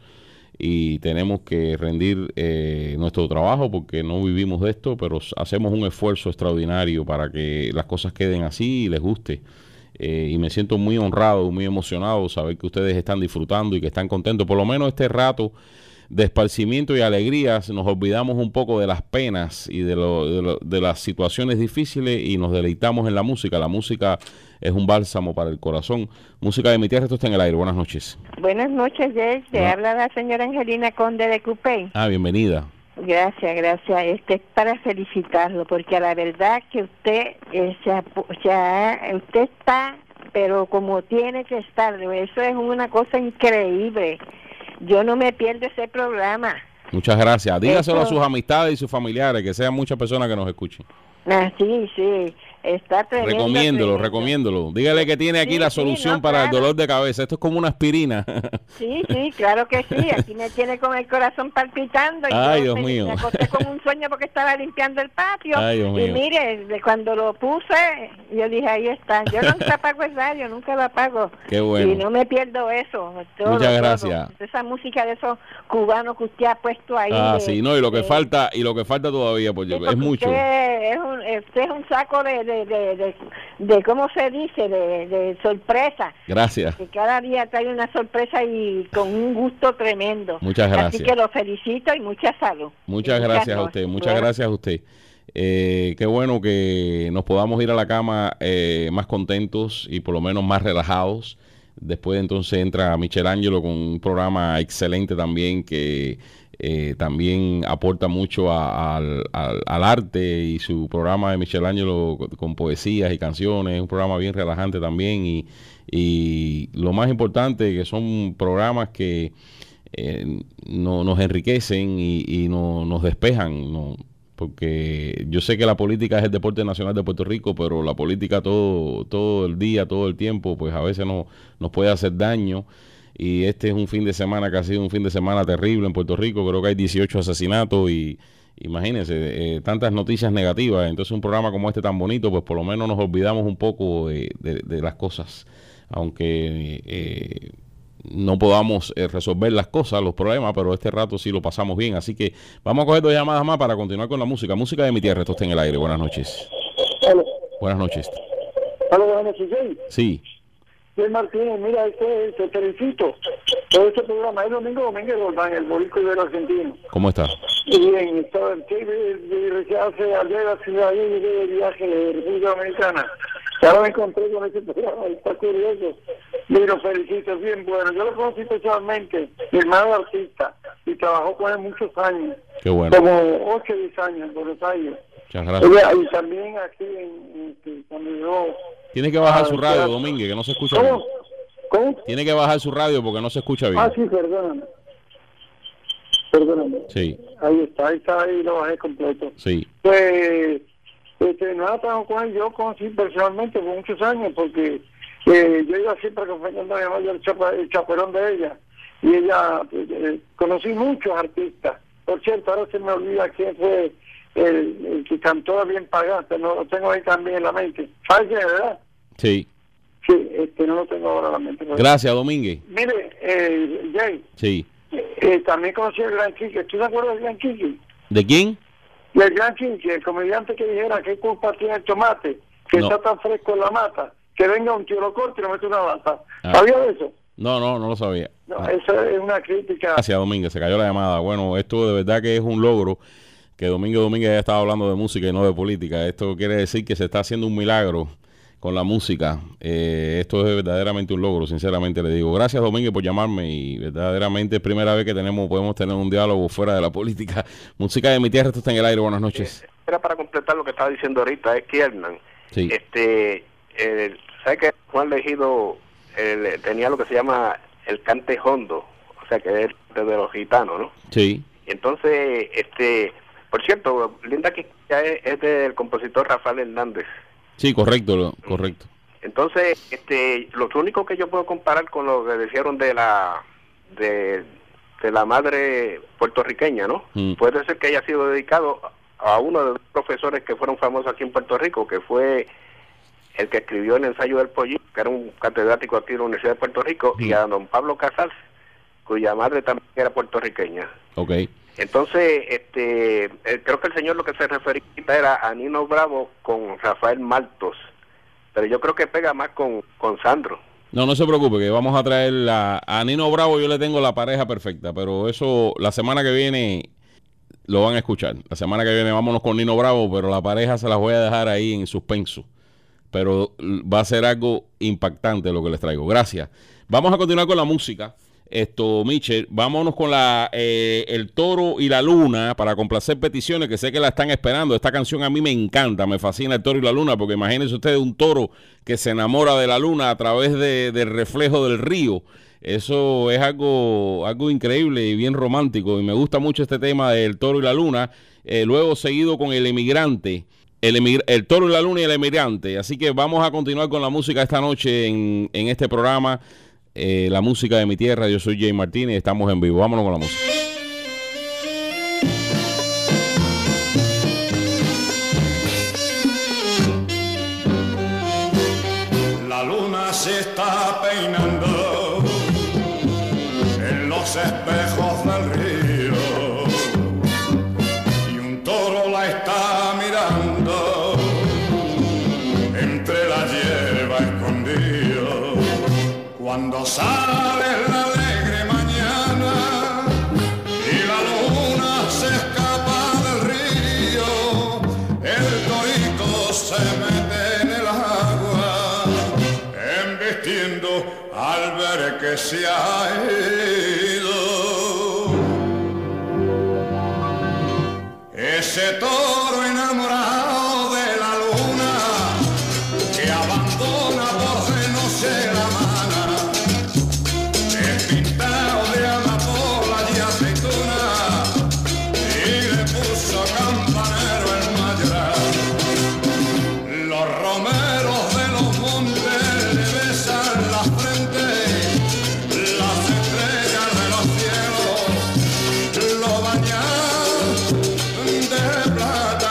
y tenemos que rendir eh, nuestro trabajo porque no vivimos de esto, pero hacemos un esfuerzo extraordinario para que las cosas queden así y les guste. Eh, y me siento muy honrado, muy emocionado saber que ustedes están disfrutando y que están contentos. Por lo menos este rato de esparcimiento y alegrías nos olvidamos un poco de las penas y de, lo, de, lo, de las situaciones difíciles y nos deleitamos en la música. La música es un bálsamo para el corazón. Música de mi tierra, esto está en el aire. Buenas noches.
Buenas noches, Jay. Te
Bueno.
habla la señora Angelina Conde de Cupey.
Ah, bienvenida.
Gracias, gracias. Este es para felicitarlo, porque a la verdad que usted, eh, se, apo- se ha- usted está, pero como tiene que estar. Eso es una cosa increíble. Yo no me pierdo ese programa.
Muchas gracias. Dígaselo
Eso-
a sus amistades y sus familiares, que sean muchas personas que nos escuchen.
Ah, sí, sí. Está tremendo.
Recomiéndolo,
tremendo.
recomiéndolo. Dígale que tiene aquí
Sí,
la
sí,
solución
no,
para el
claro.
dolor de cabeza. Esto es como una aspirina.
Sí, sí, claro que sí. Aquí me tiene con el corazón palpitando. Y
Ay,
yo
Dios
me,
mío.
me acosté con un sueño porque estaba limpiando el patio.
Ay, Dios
y
mío.
mire, de cuando lo puse, yo dije, ahí está. Yo nunca apago el radio, nunca lo apago.
Qué bueno.
Y no me pierdo eso. todo,
Muchas
todo.
gracias.
Esa música de esos cubanos que usted ha puesto ahí.
Ah,
de-
sí, no, y lo que
de-
falta, y lo que falta todavía, porque
Sí, porque
es mucho.
Usted es un, usted es un saco de, de, de, de, de ¿cómo se dice? De, de sorpresa.
Gracias.
Que cada día trae una sorpresa y con un gusto tremendo.
Muchas gracias.
Así que lo felicito y mucha salud.
Muchas
Y
gracias a
noches.
usted, muchas
Bueno.
gracias a usted. Eh, qué bueno que nos podamos ir a la cama eh, más contentos y por lo menos más relajados. Después entonces entra Michelangelo con un programa excelente también que eh, también aporta mucho a- al, al- al arte, y su programa de Michelangelo con, con poesías y canciones es un programa bien relajante también, y, y lo más importante que son programas que eh, no, nos enriquecen y, y no, nos despejan, ¿no? Porque yo sé que la política es el deporte nacional de Puerto Rico, pero la política todo, todo el día, todo el tiempo, pues a veces no, nos puede hacer daño. Y este es un fin de semana que ha sido un fin de semana terrible en Puerto Rico. Creo que hay dieciocho asesinatos y imagínense, eh, tantas noticias negativas. Entonces un programa como este tan bonito, pues por lo menos nos olvidamos un poco de, de, de las cosas. Aunque eh, no podamos eh, resolver las cosas, los problemas, pero este rato sí lo pasamos bien. Así que vamos a coger dos llamadas más para continuar con la música. Música de mi tierra, esto está en el aire. Buenas noches.
Hola,
Buenas noches.
hola, buenas noches, Jay.
Sí.
Jay Martínez, mira, este, te felicito por este programa. Es Domingo Domínguez Gordán, el boricua ibero argentino.
¿Cómo está?
Y bien, estaba en Chile, recién hace ayer a la ciudad, ayer llegué de viaje de República Dominicana. Ahora me encontré con ese programa, está curioso. Y lo felicito, es bien bueno. Yo lo conocí personalmente, mi hermano es artista, y trabajó con él muchos años.
Qué bueno.
Como ocho o diez años en Buenos Aires.
Muchas gracias.
Ella, y también aquí, en, en, cuando yo...
Tiene que bajar su radio, Domínguez, que no se escucha
¿Cómo?
bien.
¿Cómo?
Tiene que bajar su radio porque no se escucha bien.
Ah, sí, perdóname. Perdóname.
Sí,
Ahí está, ahí está, ahí lo bajé completo.
sí.
Pues, este, no trabajado con él, yo conocí personalmente por muchos años, porque eh, yo iba siempre acompañando a mi mamá, yo el, chapa, el chaperón de ella, y ella, eh, conocí muchos artistas. Por cierto, ahora se me olvida quién fue el, el que cantó Bien Pagaste, no lo tengo ahí también en la mente. Falle, ¿verdad?
Sí.
Sí, este, no lo tengo ahora en la mente.
Gracias, Domínguez.
Mire, eh, Jay,
Sí.
eh, también conocí al Gran Quique. ¿Tú te acuerdas del Gran Quique?
¿De quién?
Del Gran Quique, el comediante que dijera qué culpa tiene el tomate, que
No.
está tan fresco en la mata, que venga un tío lo corte y lo mete una bata.
Ah.
¿Sabía de eso?
No, no, no lo sabía.
No,
Ah.
eso es una crítica.
Gracias, Domínguez. Se cayó la llamada. Bueno, esto de verdad que es un logro que Domingo Domínguez haya estado hablando de música y no de política. Esto quiere decir que se está haciendo un milagro con la música. Eh, esto es verdaderamente un logro, sinceramente le digo. Gracias, Domínguez, por llamarme, y verdaderamente es primera vez que tenemos podemos tener un diálogo fuera de la política. Música de mi tierra, esto está en el aire. Buenas noches.
Era para completar lo que estaba diciendo ahorita, es que Hernán,
Sí.
este, eh, ¿sabe que Juan Legido eh, tenía lo que se llama el cante hondo? O sea, que es de los gitanos, ¿no?
Sí.
Y entonces, este, por cierto, Linda que es, es del compositor Rafael Hernández.
Sí, correcto, lo- correcto.
Entonces, este, lo único que yo puedo comparar con lo que dijeron de la de, de la madre puertorriqueña, ¿no?
Mm.
Puede ser que haya sido dedicado a uno de los profesores que fueron famosos aquí en Puerto Rico, que fue el que escribió el ensayo del pollito, que era un catedrático aquí en la Universidad de Puerto Rico, y a don Pablo Casals, cuya madre también era puertorriqueña.
Ok.
Entonces, este, eh, creo que el señor lo que se refería era a Nino Bravo con Rafael Maltos, pero yo creo que pega más con, con Sandro.
No, no se preocupe, que vamos a traer la, a Nino Bravo. Yo le tengo la pareja perfecta, pero eso la semana que viene lo van a escuchar. La semana que viene vámonos con Nino Bravo, pero la pareja se las voy a dejar ahí en suspenso. Pero va a ser algo impactante lo que les traigo. Gracias. Vamos a continuar con la música. Esto, Michel, vámonos con la eh, El Toro y la Luna para complacer peticiones que sé que la están esperando. Esta canción a mí me encanta, me fascina El Toro y la Luna, porque imagínense ustedes un toro que se enamora de la luna a través de, del reflejo del río. Eso es algo, algo increíble y bien romántico, y me gusta mucho este tema del Toro y la Luna. Eh, luego seguido con El Emigrante. El, emigr el Toro y la Luna y El Emigrante. Así que vamos a continuar con la música esta noche en, en este programa. Eh, la música de mi tierra. Yo soy Jay Martínez y estamos en vivo. Vámonos con la música.
La luna se está peinando en los espejos del río y un toro la está mirando entre la hierba escondido. Cuando sale la alegre mañana y la luna se escapa del río, el torito se mete en el agua, embistiendo al ver que se ha ido. Ese toro enamorado de la luna que abandona por no sé la mano, pintado de amapola y aceituna, y le puso campanero el mayoral. Los romeros de los montes le besan la frente, las estrellas de los cielos lo bañan de plata.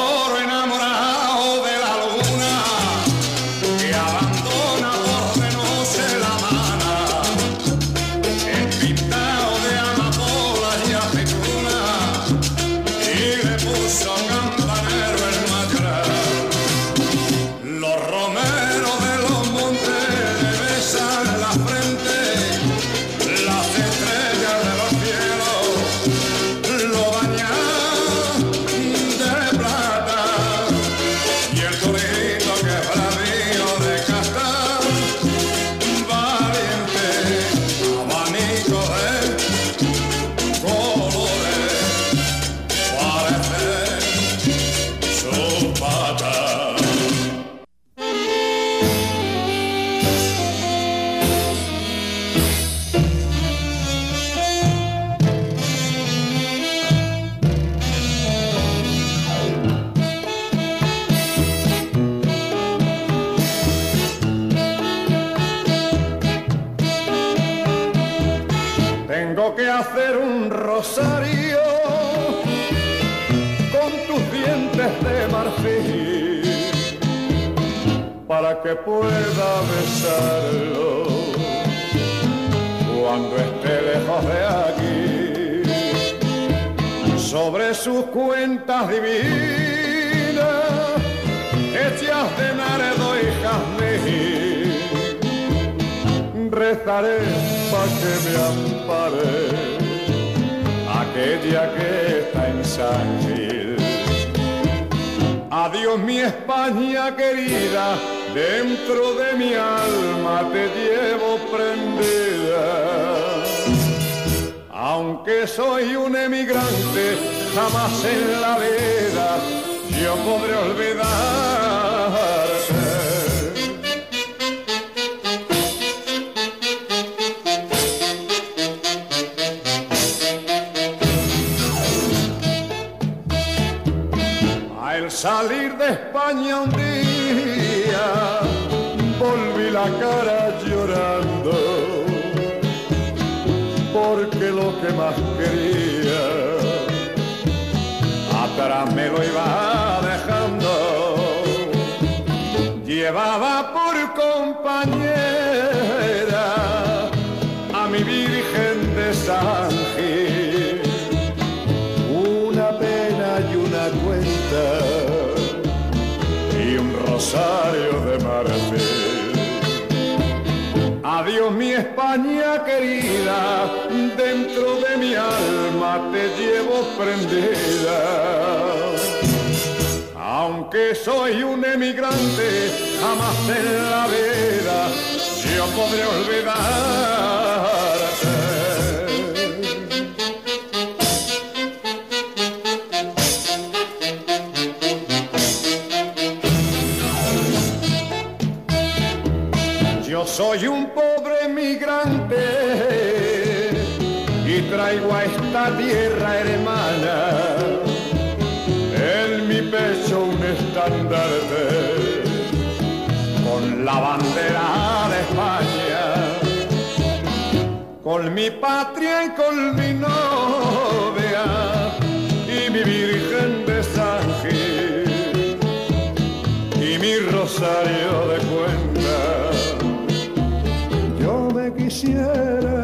toro enamorado de la luna que abandona por de noche la mana, pintado de amapolas y aceitunas, y le puso campanero el mayoral. Los romeros de los montes le besan la frente, las estrellas de los cielos lo bañan de plata, y el torito quebradío de castar, valiente abanico de colores, parece su pata. Tengo que hacer un rosario con tus dientes de marfil para que pueda besarlo cuando esté lejos de aquí. Sobre sus cuentas divinas hechas de nardo y jazmín, rezaré pa' que me ampare aquella que está en San Gil. Adiós mi España querida, dentro de mi alma te llevo prendida. Aunque soy un emigrante, jamás en la vida yo podré olvidarte. Al salir de España un día volví la cara llorando, porque lo que más quería atrás me lo iba dejando. Llevaba por compañera a mi Virgen de San Gil, una pena y una cuenta y un rosario de marfil. Adiós mi España querida, dentro de mi alma te llevo prendida. Aunque soy un emigrante, jamás en la vida yo podré olvidarte. Yo soy un pobre emigrante y traigo a esta tierra hermana en mi pecho un estandarte con la bandera de España, con mi patria y con mi novia y mi Virgen de San Gil y mi rosario de cuentas. Yo me quisiera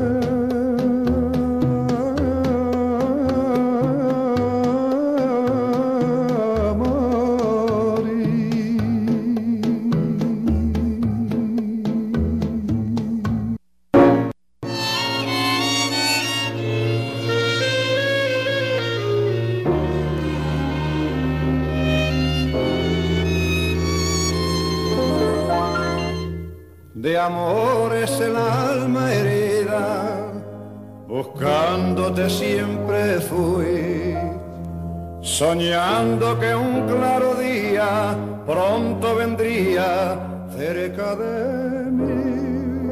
de amores el alma herida, buscándote siempre fui, soñando que un claro día pronto vendría cerca de mí.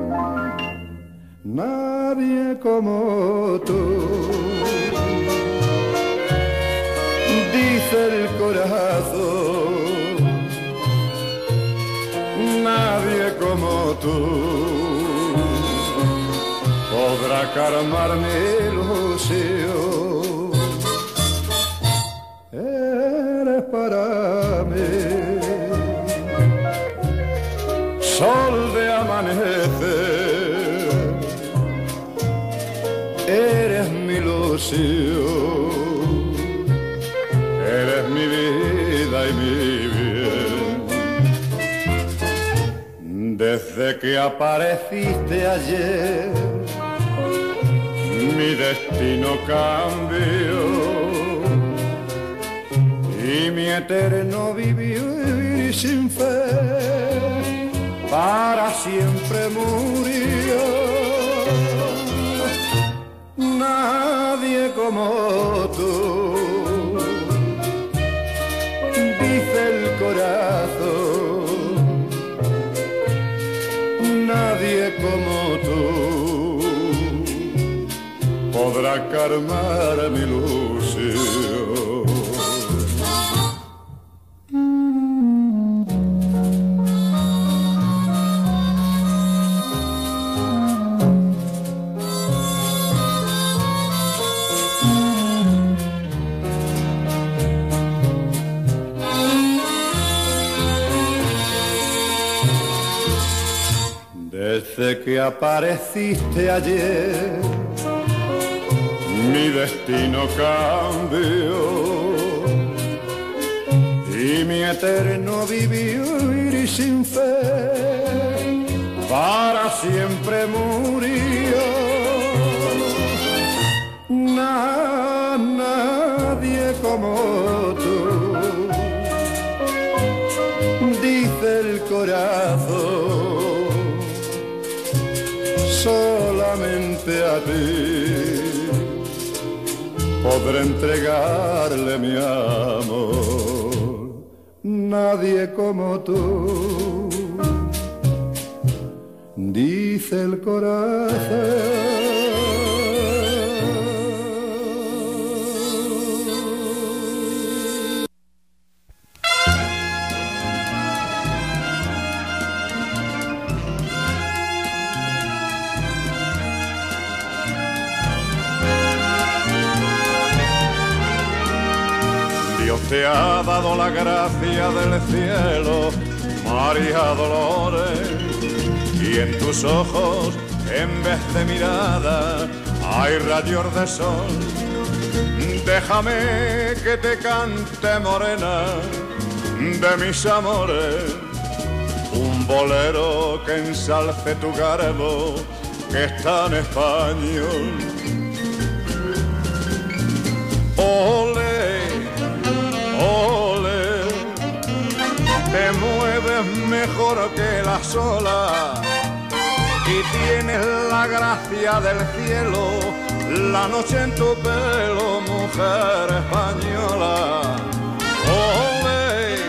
Nadie como tú, dice el corazón. Nadie como tú podrá calmar mi ilusión.
para mí, sol de amanecer, eres mi ilusión, eres mi vida y mi bien. Desde que apareciste ayer, mi destino cambió y mi eterno vivir sin fe para siempre murió. Nadie como tú, dice el corazón, nadie como tú podrá calmar mi ilusión. Desde que apareciste ayer, mi destino cambió y mi eterno vivir sin fe para siempre murió. Na, nadie como tú, dice el corazón, solamente a ti podré entregarle mi amor, nadie como tú, dice el corazón. Te ha dado la gracia del cielo, María Dolores, y en tus ojos, en vez de mirada, hay rayos de sol. Déjame que te cante, morena, de mis amores, un bolero que ensalce tu garbo, que es tan español. Ole, ole, te mueves mejor que las olas y tienes la gracia del cielo, la noche en tu pelo, mujer española. Ole,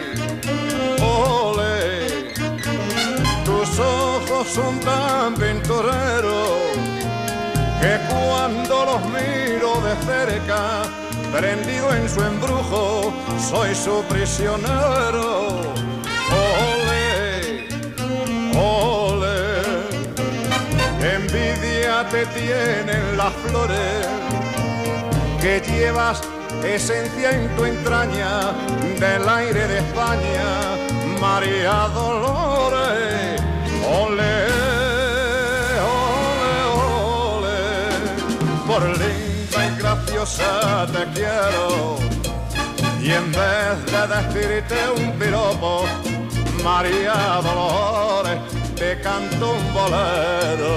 ole, tus ojos son tan pintoreros que cuando los miro de cerca, prendido en su embrujo, soy su prisionero. Ole, ole, envidia te tienen las flores, que llevas esencia en tu entraña del aire de España, María Dolores. Ole, ole, ole, por linda y graciosa te quiero, y en vez de decirte un piropo, María Dolores, te canto un bolero.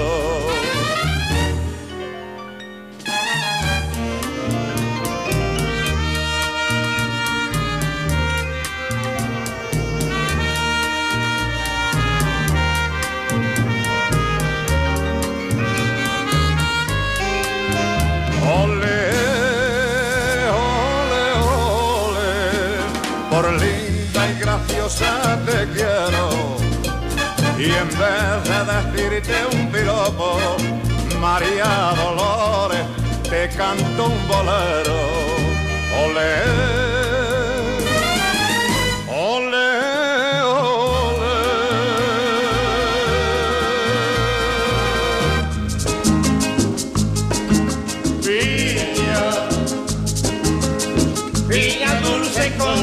Ole, ole, ole, por linda y graciosa te quiero, y en vez de decirte un piropo, María Dolores, te canto un bolero. Ole, ole, ole.
Piña, piña dulce como azúcar.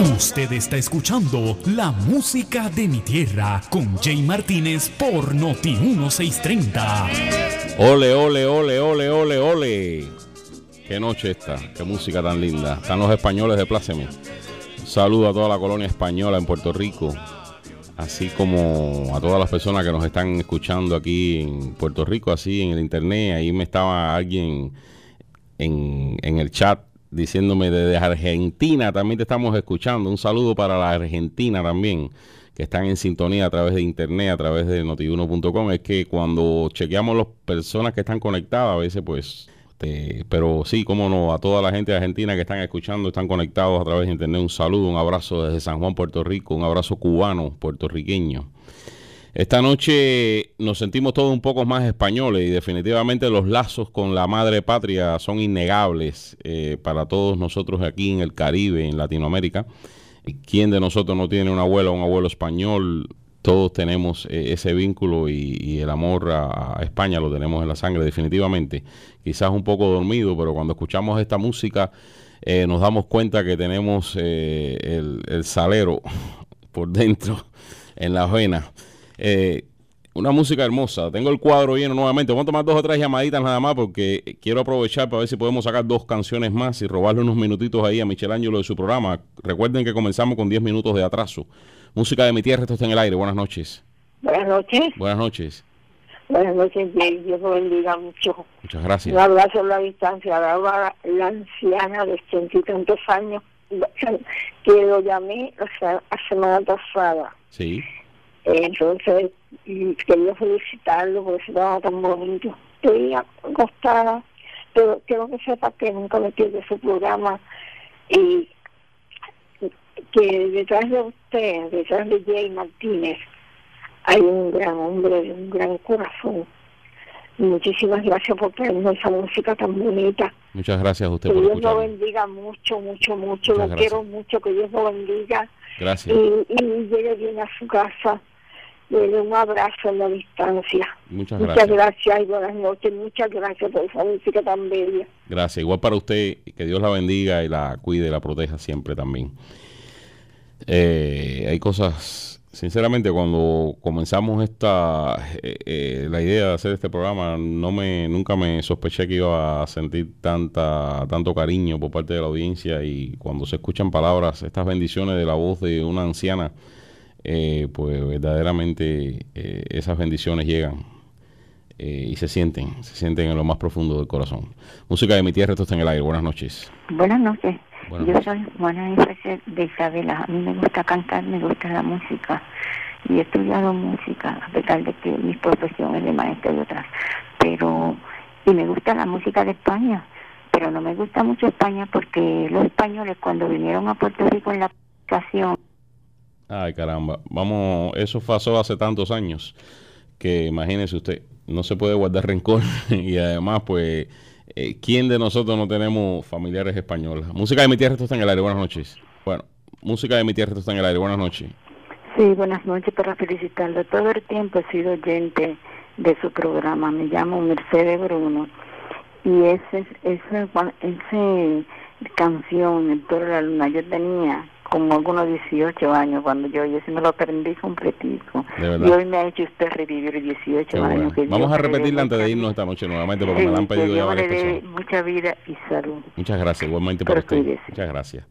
Usted está escuchando La Música de mi Tierra con Jay Martínez por Noti uno seiscientos treinta.
Ole, ole, ole, ole, ole, ole. Qué noche esta, qué música tan linda. Están los españoles de Pláceme. Un saludo a toda la colonia española en Puerto Rico, así como a todas las personas que nos están escuchando aquí en Puerto Rico, así en el internet. Ahí me estaba alguien en, en el chat diciéndome desde Argentina también te estamos escuchando. Un saludo para la Argentina también, que están en sintonía a través de internet, a través de noti uno punto com. Es que cuando chequeamos las personas que están conectadas, a veces pues... Este, pero sí, cómo no, a toda la gente de Argentina que están escuchando, están conectados a través de internet. Un saludo, un abrazo desde San Juan, Puerto Rico. Un abrazo cubano, puertorriqueño. Esta noche nos sentimos todos un poco más españoles y definitivamente los lazos con la madre patria son innegables eh, para todos nosotros aquí en el Caribe, en Latinoamérica. ¿Quién de nosotros no tiene un abuelo o un abuelo español? Todos tenemos eh, ese vínculo y, y el amor a, a España lo tenemos en la sangre definitivamente. Quizás un poco dormido, pero cuando escuchamos esta música eh, nos damos cuenta que tenemos eh, el, el salero por dentro en las venas. Eh, una música hermosa. Tengo el cuadro lleno nuevamente. Vamos a tomar dos o tres llamaditas nada más porque quiero aprovechar para ver si podemos sacar dos canciones más y robarle unos minutitos ahí a Michelangelo de su programa. Recuerden que comenzamos con diez minutos de atraso. Música de mi tierra, esto está en el aire. Buenas noches.
Buenas noches.
Buenas noches.
Buenas noches, Jay. Dios lo bendiga mucho.
Muchas gracias.
Un abrazo a la distancia. La, la anciana de ochenta y tantos años que lo llamé o sea, la semana pasada.
Sí.
Entonces, quería felicitarlo por ese trabajo tan bonito. Estoy acostada, pero quiero que sepa que nunca me pierde su programa y que detrás de usted, detrás de Jay Martínez, hay un gran hombre de un gran corazón. Muchísimas gracias por traernos esa música tan bonita.
Muchas gracias a usted
que
por
Dios
escucharme.
lo bendiga mucho, mucho, mucho.
Muchas
Lo
gracias.
quiero mucho, que Dios lo bendiga.
Gracias.
Y, y llegue bien a su casa. Le doy un abrazo en la distancia.
Muchas
Muchas
gracias.
gracias y buenas noches. Muchas gracias por esa música tan bella.
Gracias. Igual para usted, que Dios la bendiga y la cuide y la proteja siempre también. Eh, hay cosas, sinceramente, cuando comenzamos esta eh, eh, la idea de hacer este programa, no me nunca me sospeché que iba a sentir tanta tanto cariño por parte de la audiencia, y cuando se escuchan palabras, estas bendiciones de la voz de una anciana, eh, pues verdaderamente eh, esas bendiciones llegan eh, y se sienten, se sienten en lo más profundo del corazón. Música de mi tierra, esto está en el aire. Buenas noches.
Buenas noches.
Buenas
Yo
noches.
soy Juana F. de Isabela. A mí me gusta cantar, me gusta la música y he estudiado música, a pesar de que mi profesión es de maestra y otras. Pero, y me gusta la música de España, pero no me gusta mucho España porque los españoles cuando vinieron a Puerto Rico en la aplicación.
Ay, caramba. Vamos, eso pasó hace tantos años que imagínese usted, no se puede guardar rencor y además, pues, eh, ¿quién de nosotros no tenemos familiares españoles? Música de mi tierra, esto está en el aire. Buenas noches. Bueno, música de mi tierra, esto está en el aire. Buenas noches.
Sí, buenas noches, para felicitarlo. Todo el tiempo he sido oyente de su programa. Me llamo Mercedes Bruno. Y ese, ese, ese canción, El Toro de la Luna, yo tenía como algunos dieciocho años cuando yo, yo sí me lo aprendí completico.
De verdad.
Y hoy me ha hecho usted revivir dieciocho
Qué bueno.
años. Que
Vamos
Dios
a
me le dé
repetirla antes de
mucha
irnos
vida.
esta noche nuevamente porque
Sí,
me la han
que
pedido ya
Dios me
varias
le dé
personas.
mucha vida y salud.
Muchas gracias, igualmente
Pero
para usted.
cuídese.
Muchas gracias.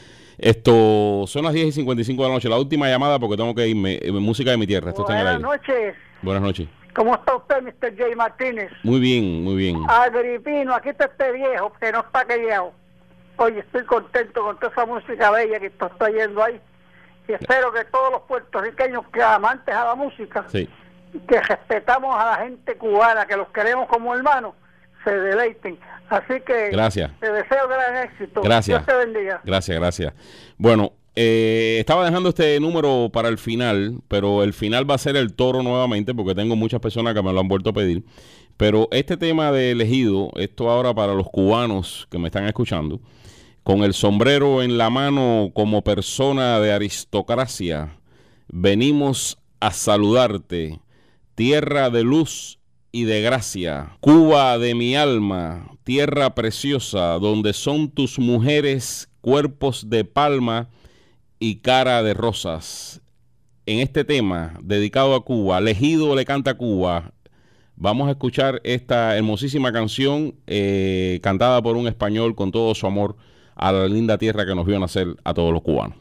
Esto, son las diez y cincuenta y cinco de la noche. La última llamada porque tengo que irme. Eh, música de mi tierra, esto está en el
Buenas
aire.
noches.
Buenas noches.
¿Cómo está usted, mister Jay Martínez?
Muy bien, muy bien.
Agripino, aquí está este viejo que no está callado. Oye, estoy contento con toda esa música bella que esto está yendo ahí. Y espero que todos los puertorriqueños que amantes a la música,
Sí.
que respetamos a la gente cubana, que los queremos como hermanos, se deleiten. Así que
Gracias.
te deseo gran éxito.
Gracias.
Dios te bendiga.
Gracias, gracias. Bueno, eh, estaba dejando este número para el final, pero el final va a ser el toro nuevamente porque tengo muchas personas que me lo han vuelto a pedir. Pero este tema de elegido, esto ahora para los cubanos que me están escuchando, con el sombrero en la mano como persona de aristocracia, venimos a saludarte, tierra de luz y de gracia, Cuba de mi alma, tierra preciosa, donde son tus mujeres cuerpos de palma y Cara de Rosas. En este tema dedicado a Cuba, Legido le canta a Cuba. Vamos a escuchar esta hermosísima canción eh, cantada por un español con todo su amor a la linda tierra que nos vio nacer a todos los cubanos.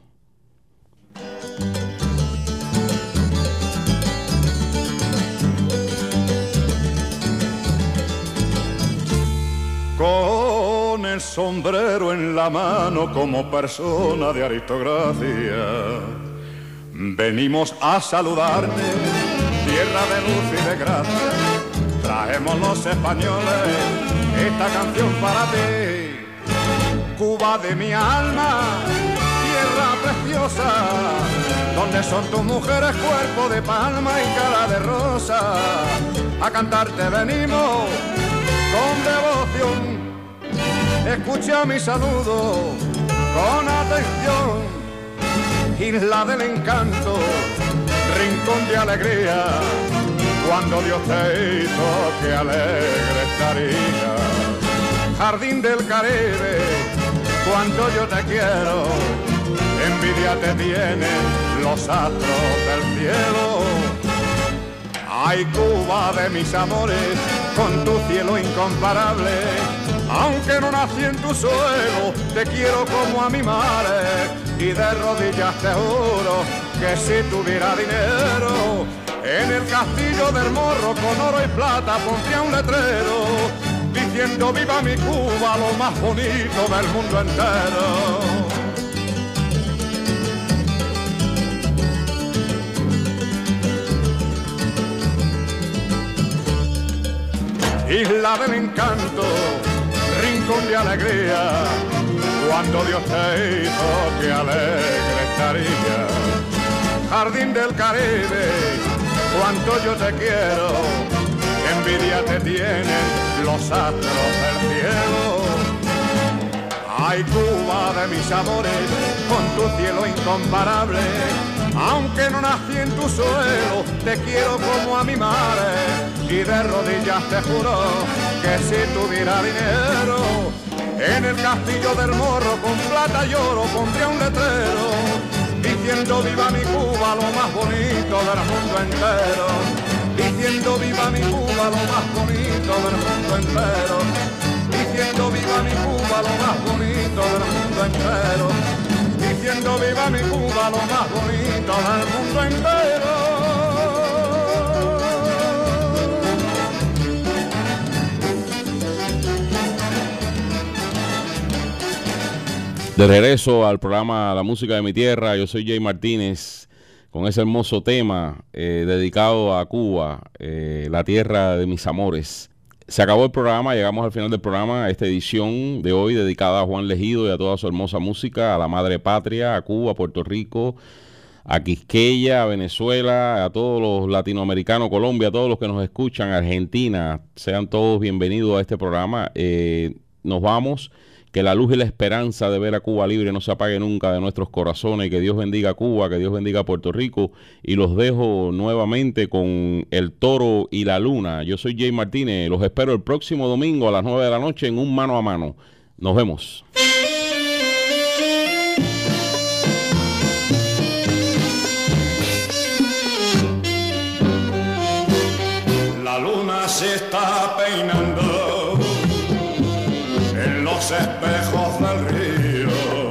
Con el sombrero en la mano como persona de aristocracia, venimos a saludarte, tierra de luz y de gracia. Traemos los españoles esta canción para ti. Cuba de mi alma, tierra preciosa, donde son tus mujeres cuerpo de palma y cara de rosa. A cantarte venimos con devoción, escucha mi saludo con atención. Isla del encanto, rincón de alegría, cuando Dios te hizo que alegre estaría. Jardín del Caribe, cuánto yo te quiero, envidia te tienen los astros del cielo. Ay, Cuba de mis amores, con tu cielo incomparable, aunque no nací en tu suelo, te quiero como a mi madre, y de rodillas te juro que si tuviera dinero, en el castillo del Morro con oro y plata pondría un letrero, diciendo viva mi Cuba, lo más bonito del mundo entero. Isla del encanto, rincón de alegría, cuando Dios te hizo que alegre estaría. Jardín del Caribe, cuánto yo te quiero, envidia te tienen los astros del cielo. Ay, Cuba de mis amores, con tu cielo incomparable, aunque no nací en tu suelo, te quiero como a mi madre, y de rodillas te juro que si tuviera dinero, en el castillo del Morro con plata y oro pondría un letrero, diciendo viva mi Cuba, lo más bonito del mundo entero, diciendo viva mi Cuba, lo más bonito del mundo entero, diciendo viva mi Cuba, lo más bonito del mundo entero, diciendo viva mi Cuba, lo más bonito del mundo entero.
De regreso al programa La Música de mi Tierra, yo soy Jay Martínez, con ese hermoso tema eh, dedicado a Cuba, eh, la tierra de mis amores. Se acabó el programa, llegamos al final del programa, esta edición de hoy dedicada a Juan Legido y a toda su hermosa música, a la madre patria, a Cuba, a Puerto Rico, a Quisqueya, a Venezuela, a todos los latinoamericanos, Colombia, a todos los que nos escuchan, Argentina, sean todos bienvenidos a este programa. Eh, nos vamos. Que la luz y la esperanza de ver a Cuba libre no se apague nunca de nuestros corazones. Que Dios bendiga a Cuba, que Dios bendiga a Puerto Rico. Y los dejo nuevamente con El Toro y la Luna. Yo soy Jay Martínez. Los espero el próximo domingo a las nueve de la noche en Un Mano a Mano. Nos vemos.
La luna se está peinando los espejos del río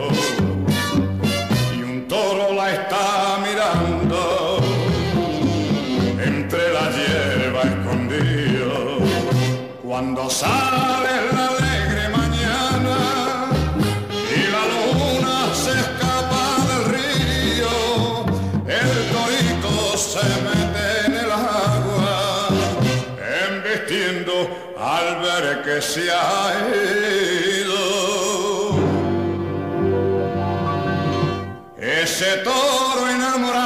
y un toro la está mirando entre la hierba escondido. Cuando sale la alegre mañana y la luna se escapa del río, el torito se mete en el agua embistiendo al ver que se ha ido. Ese toro enamorado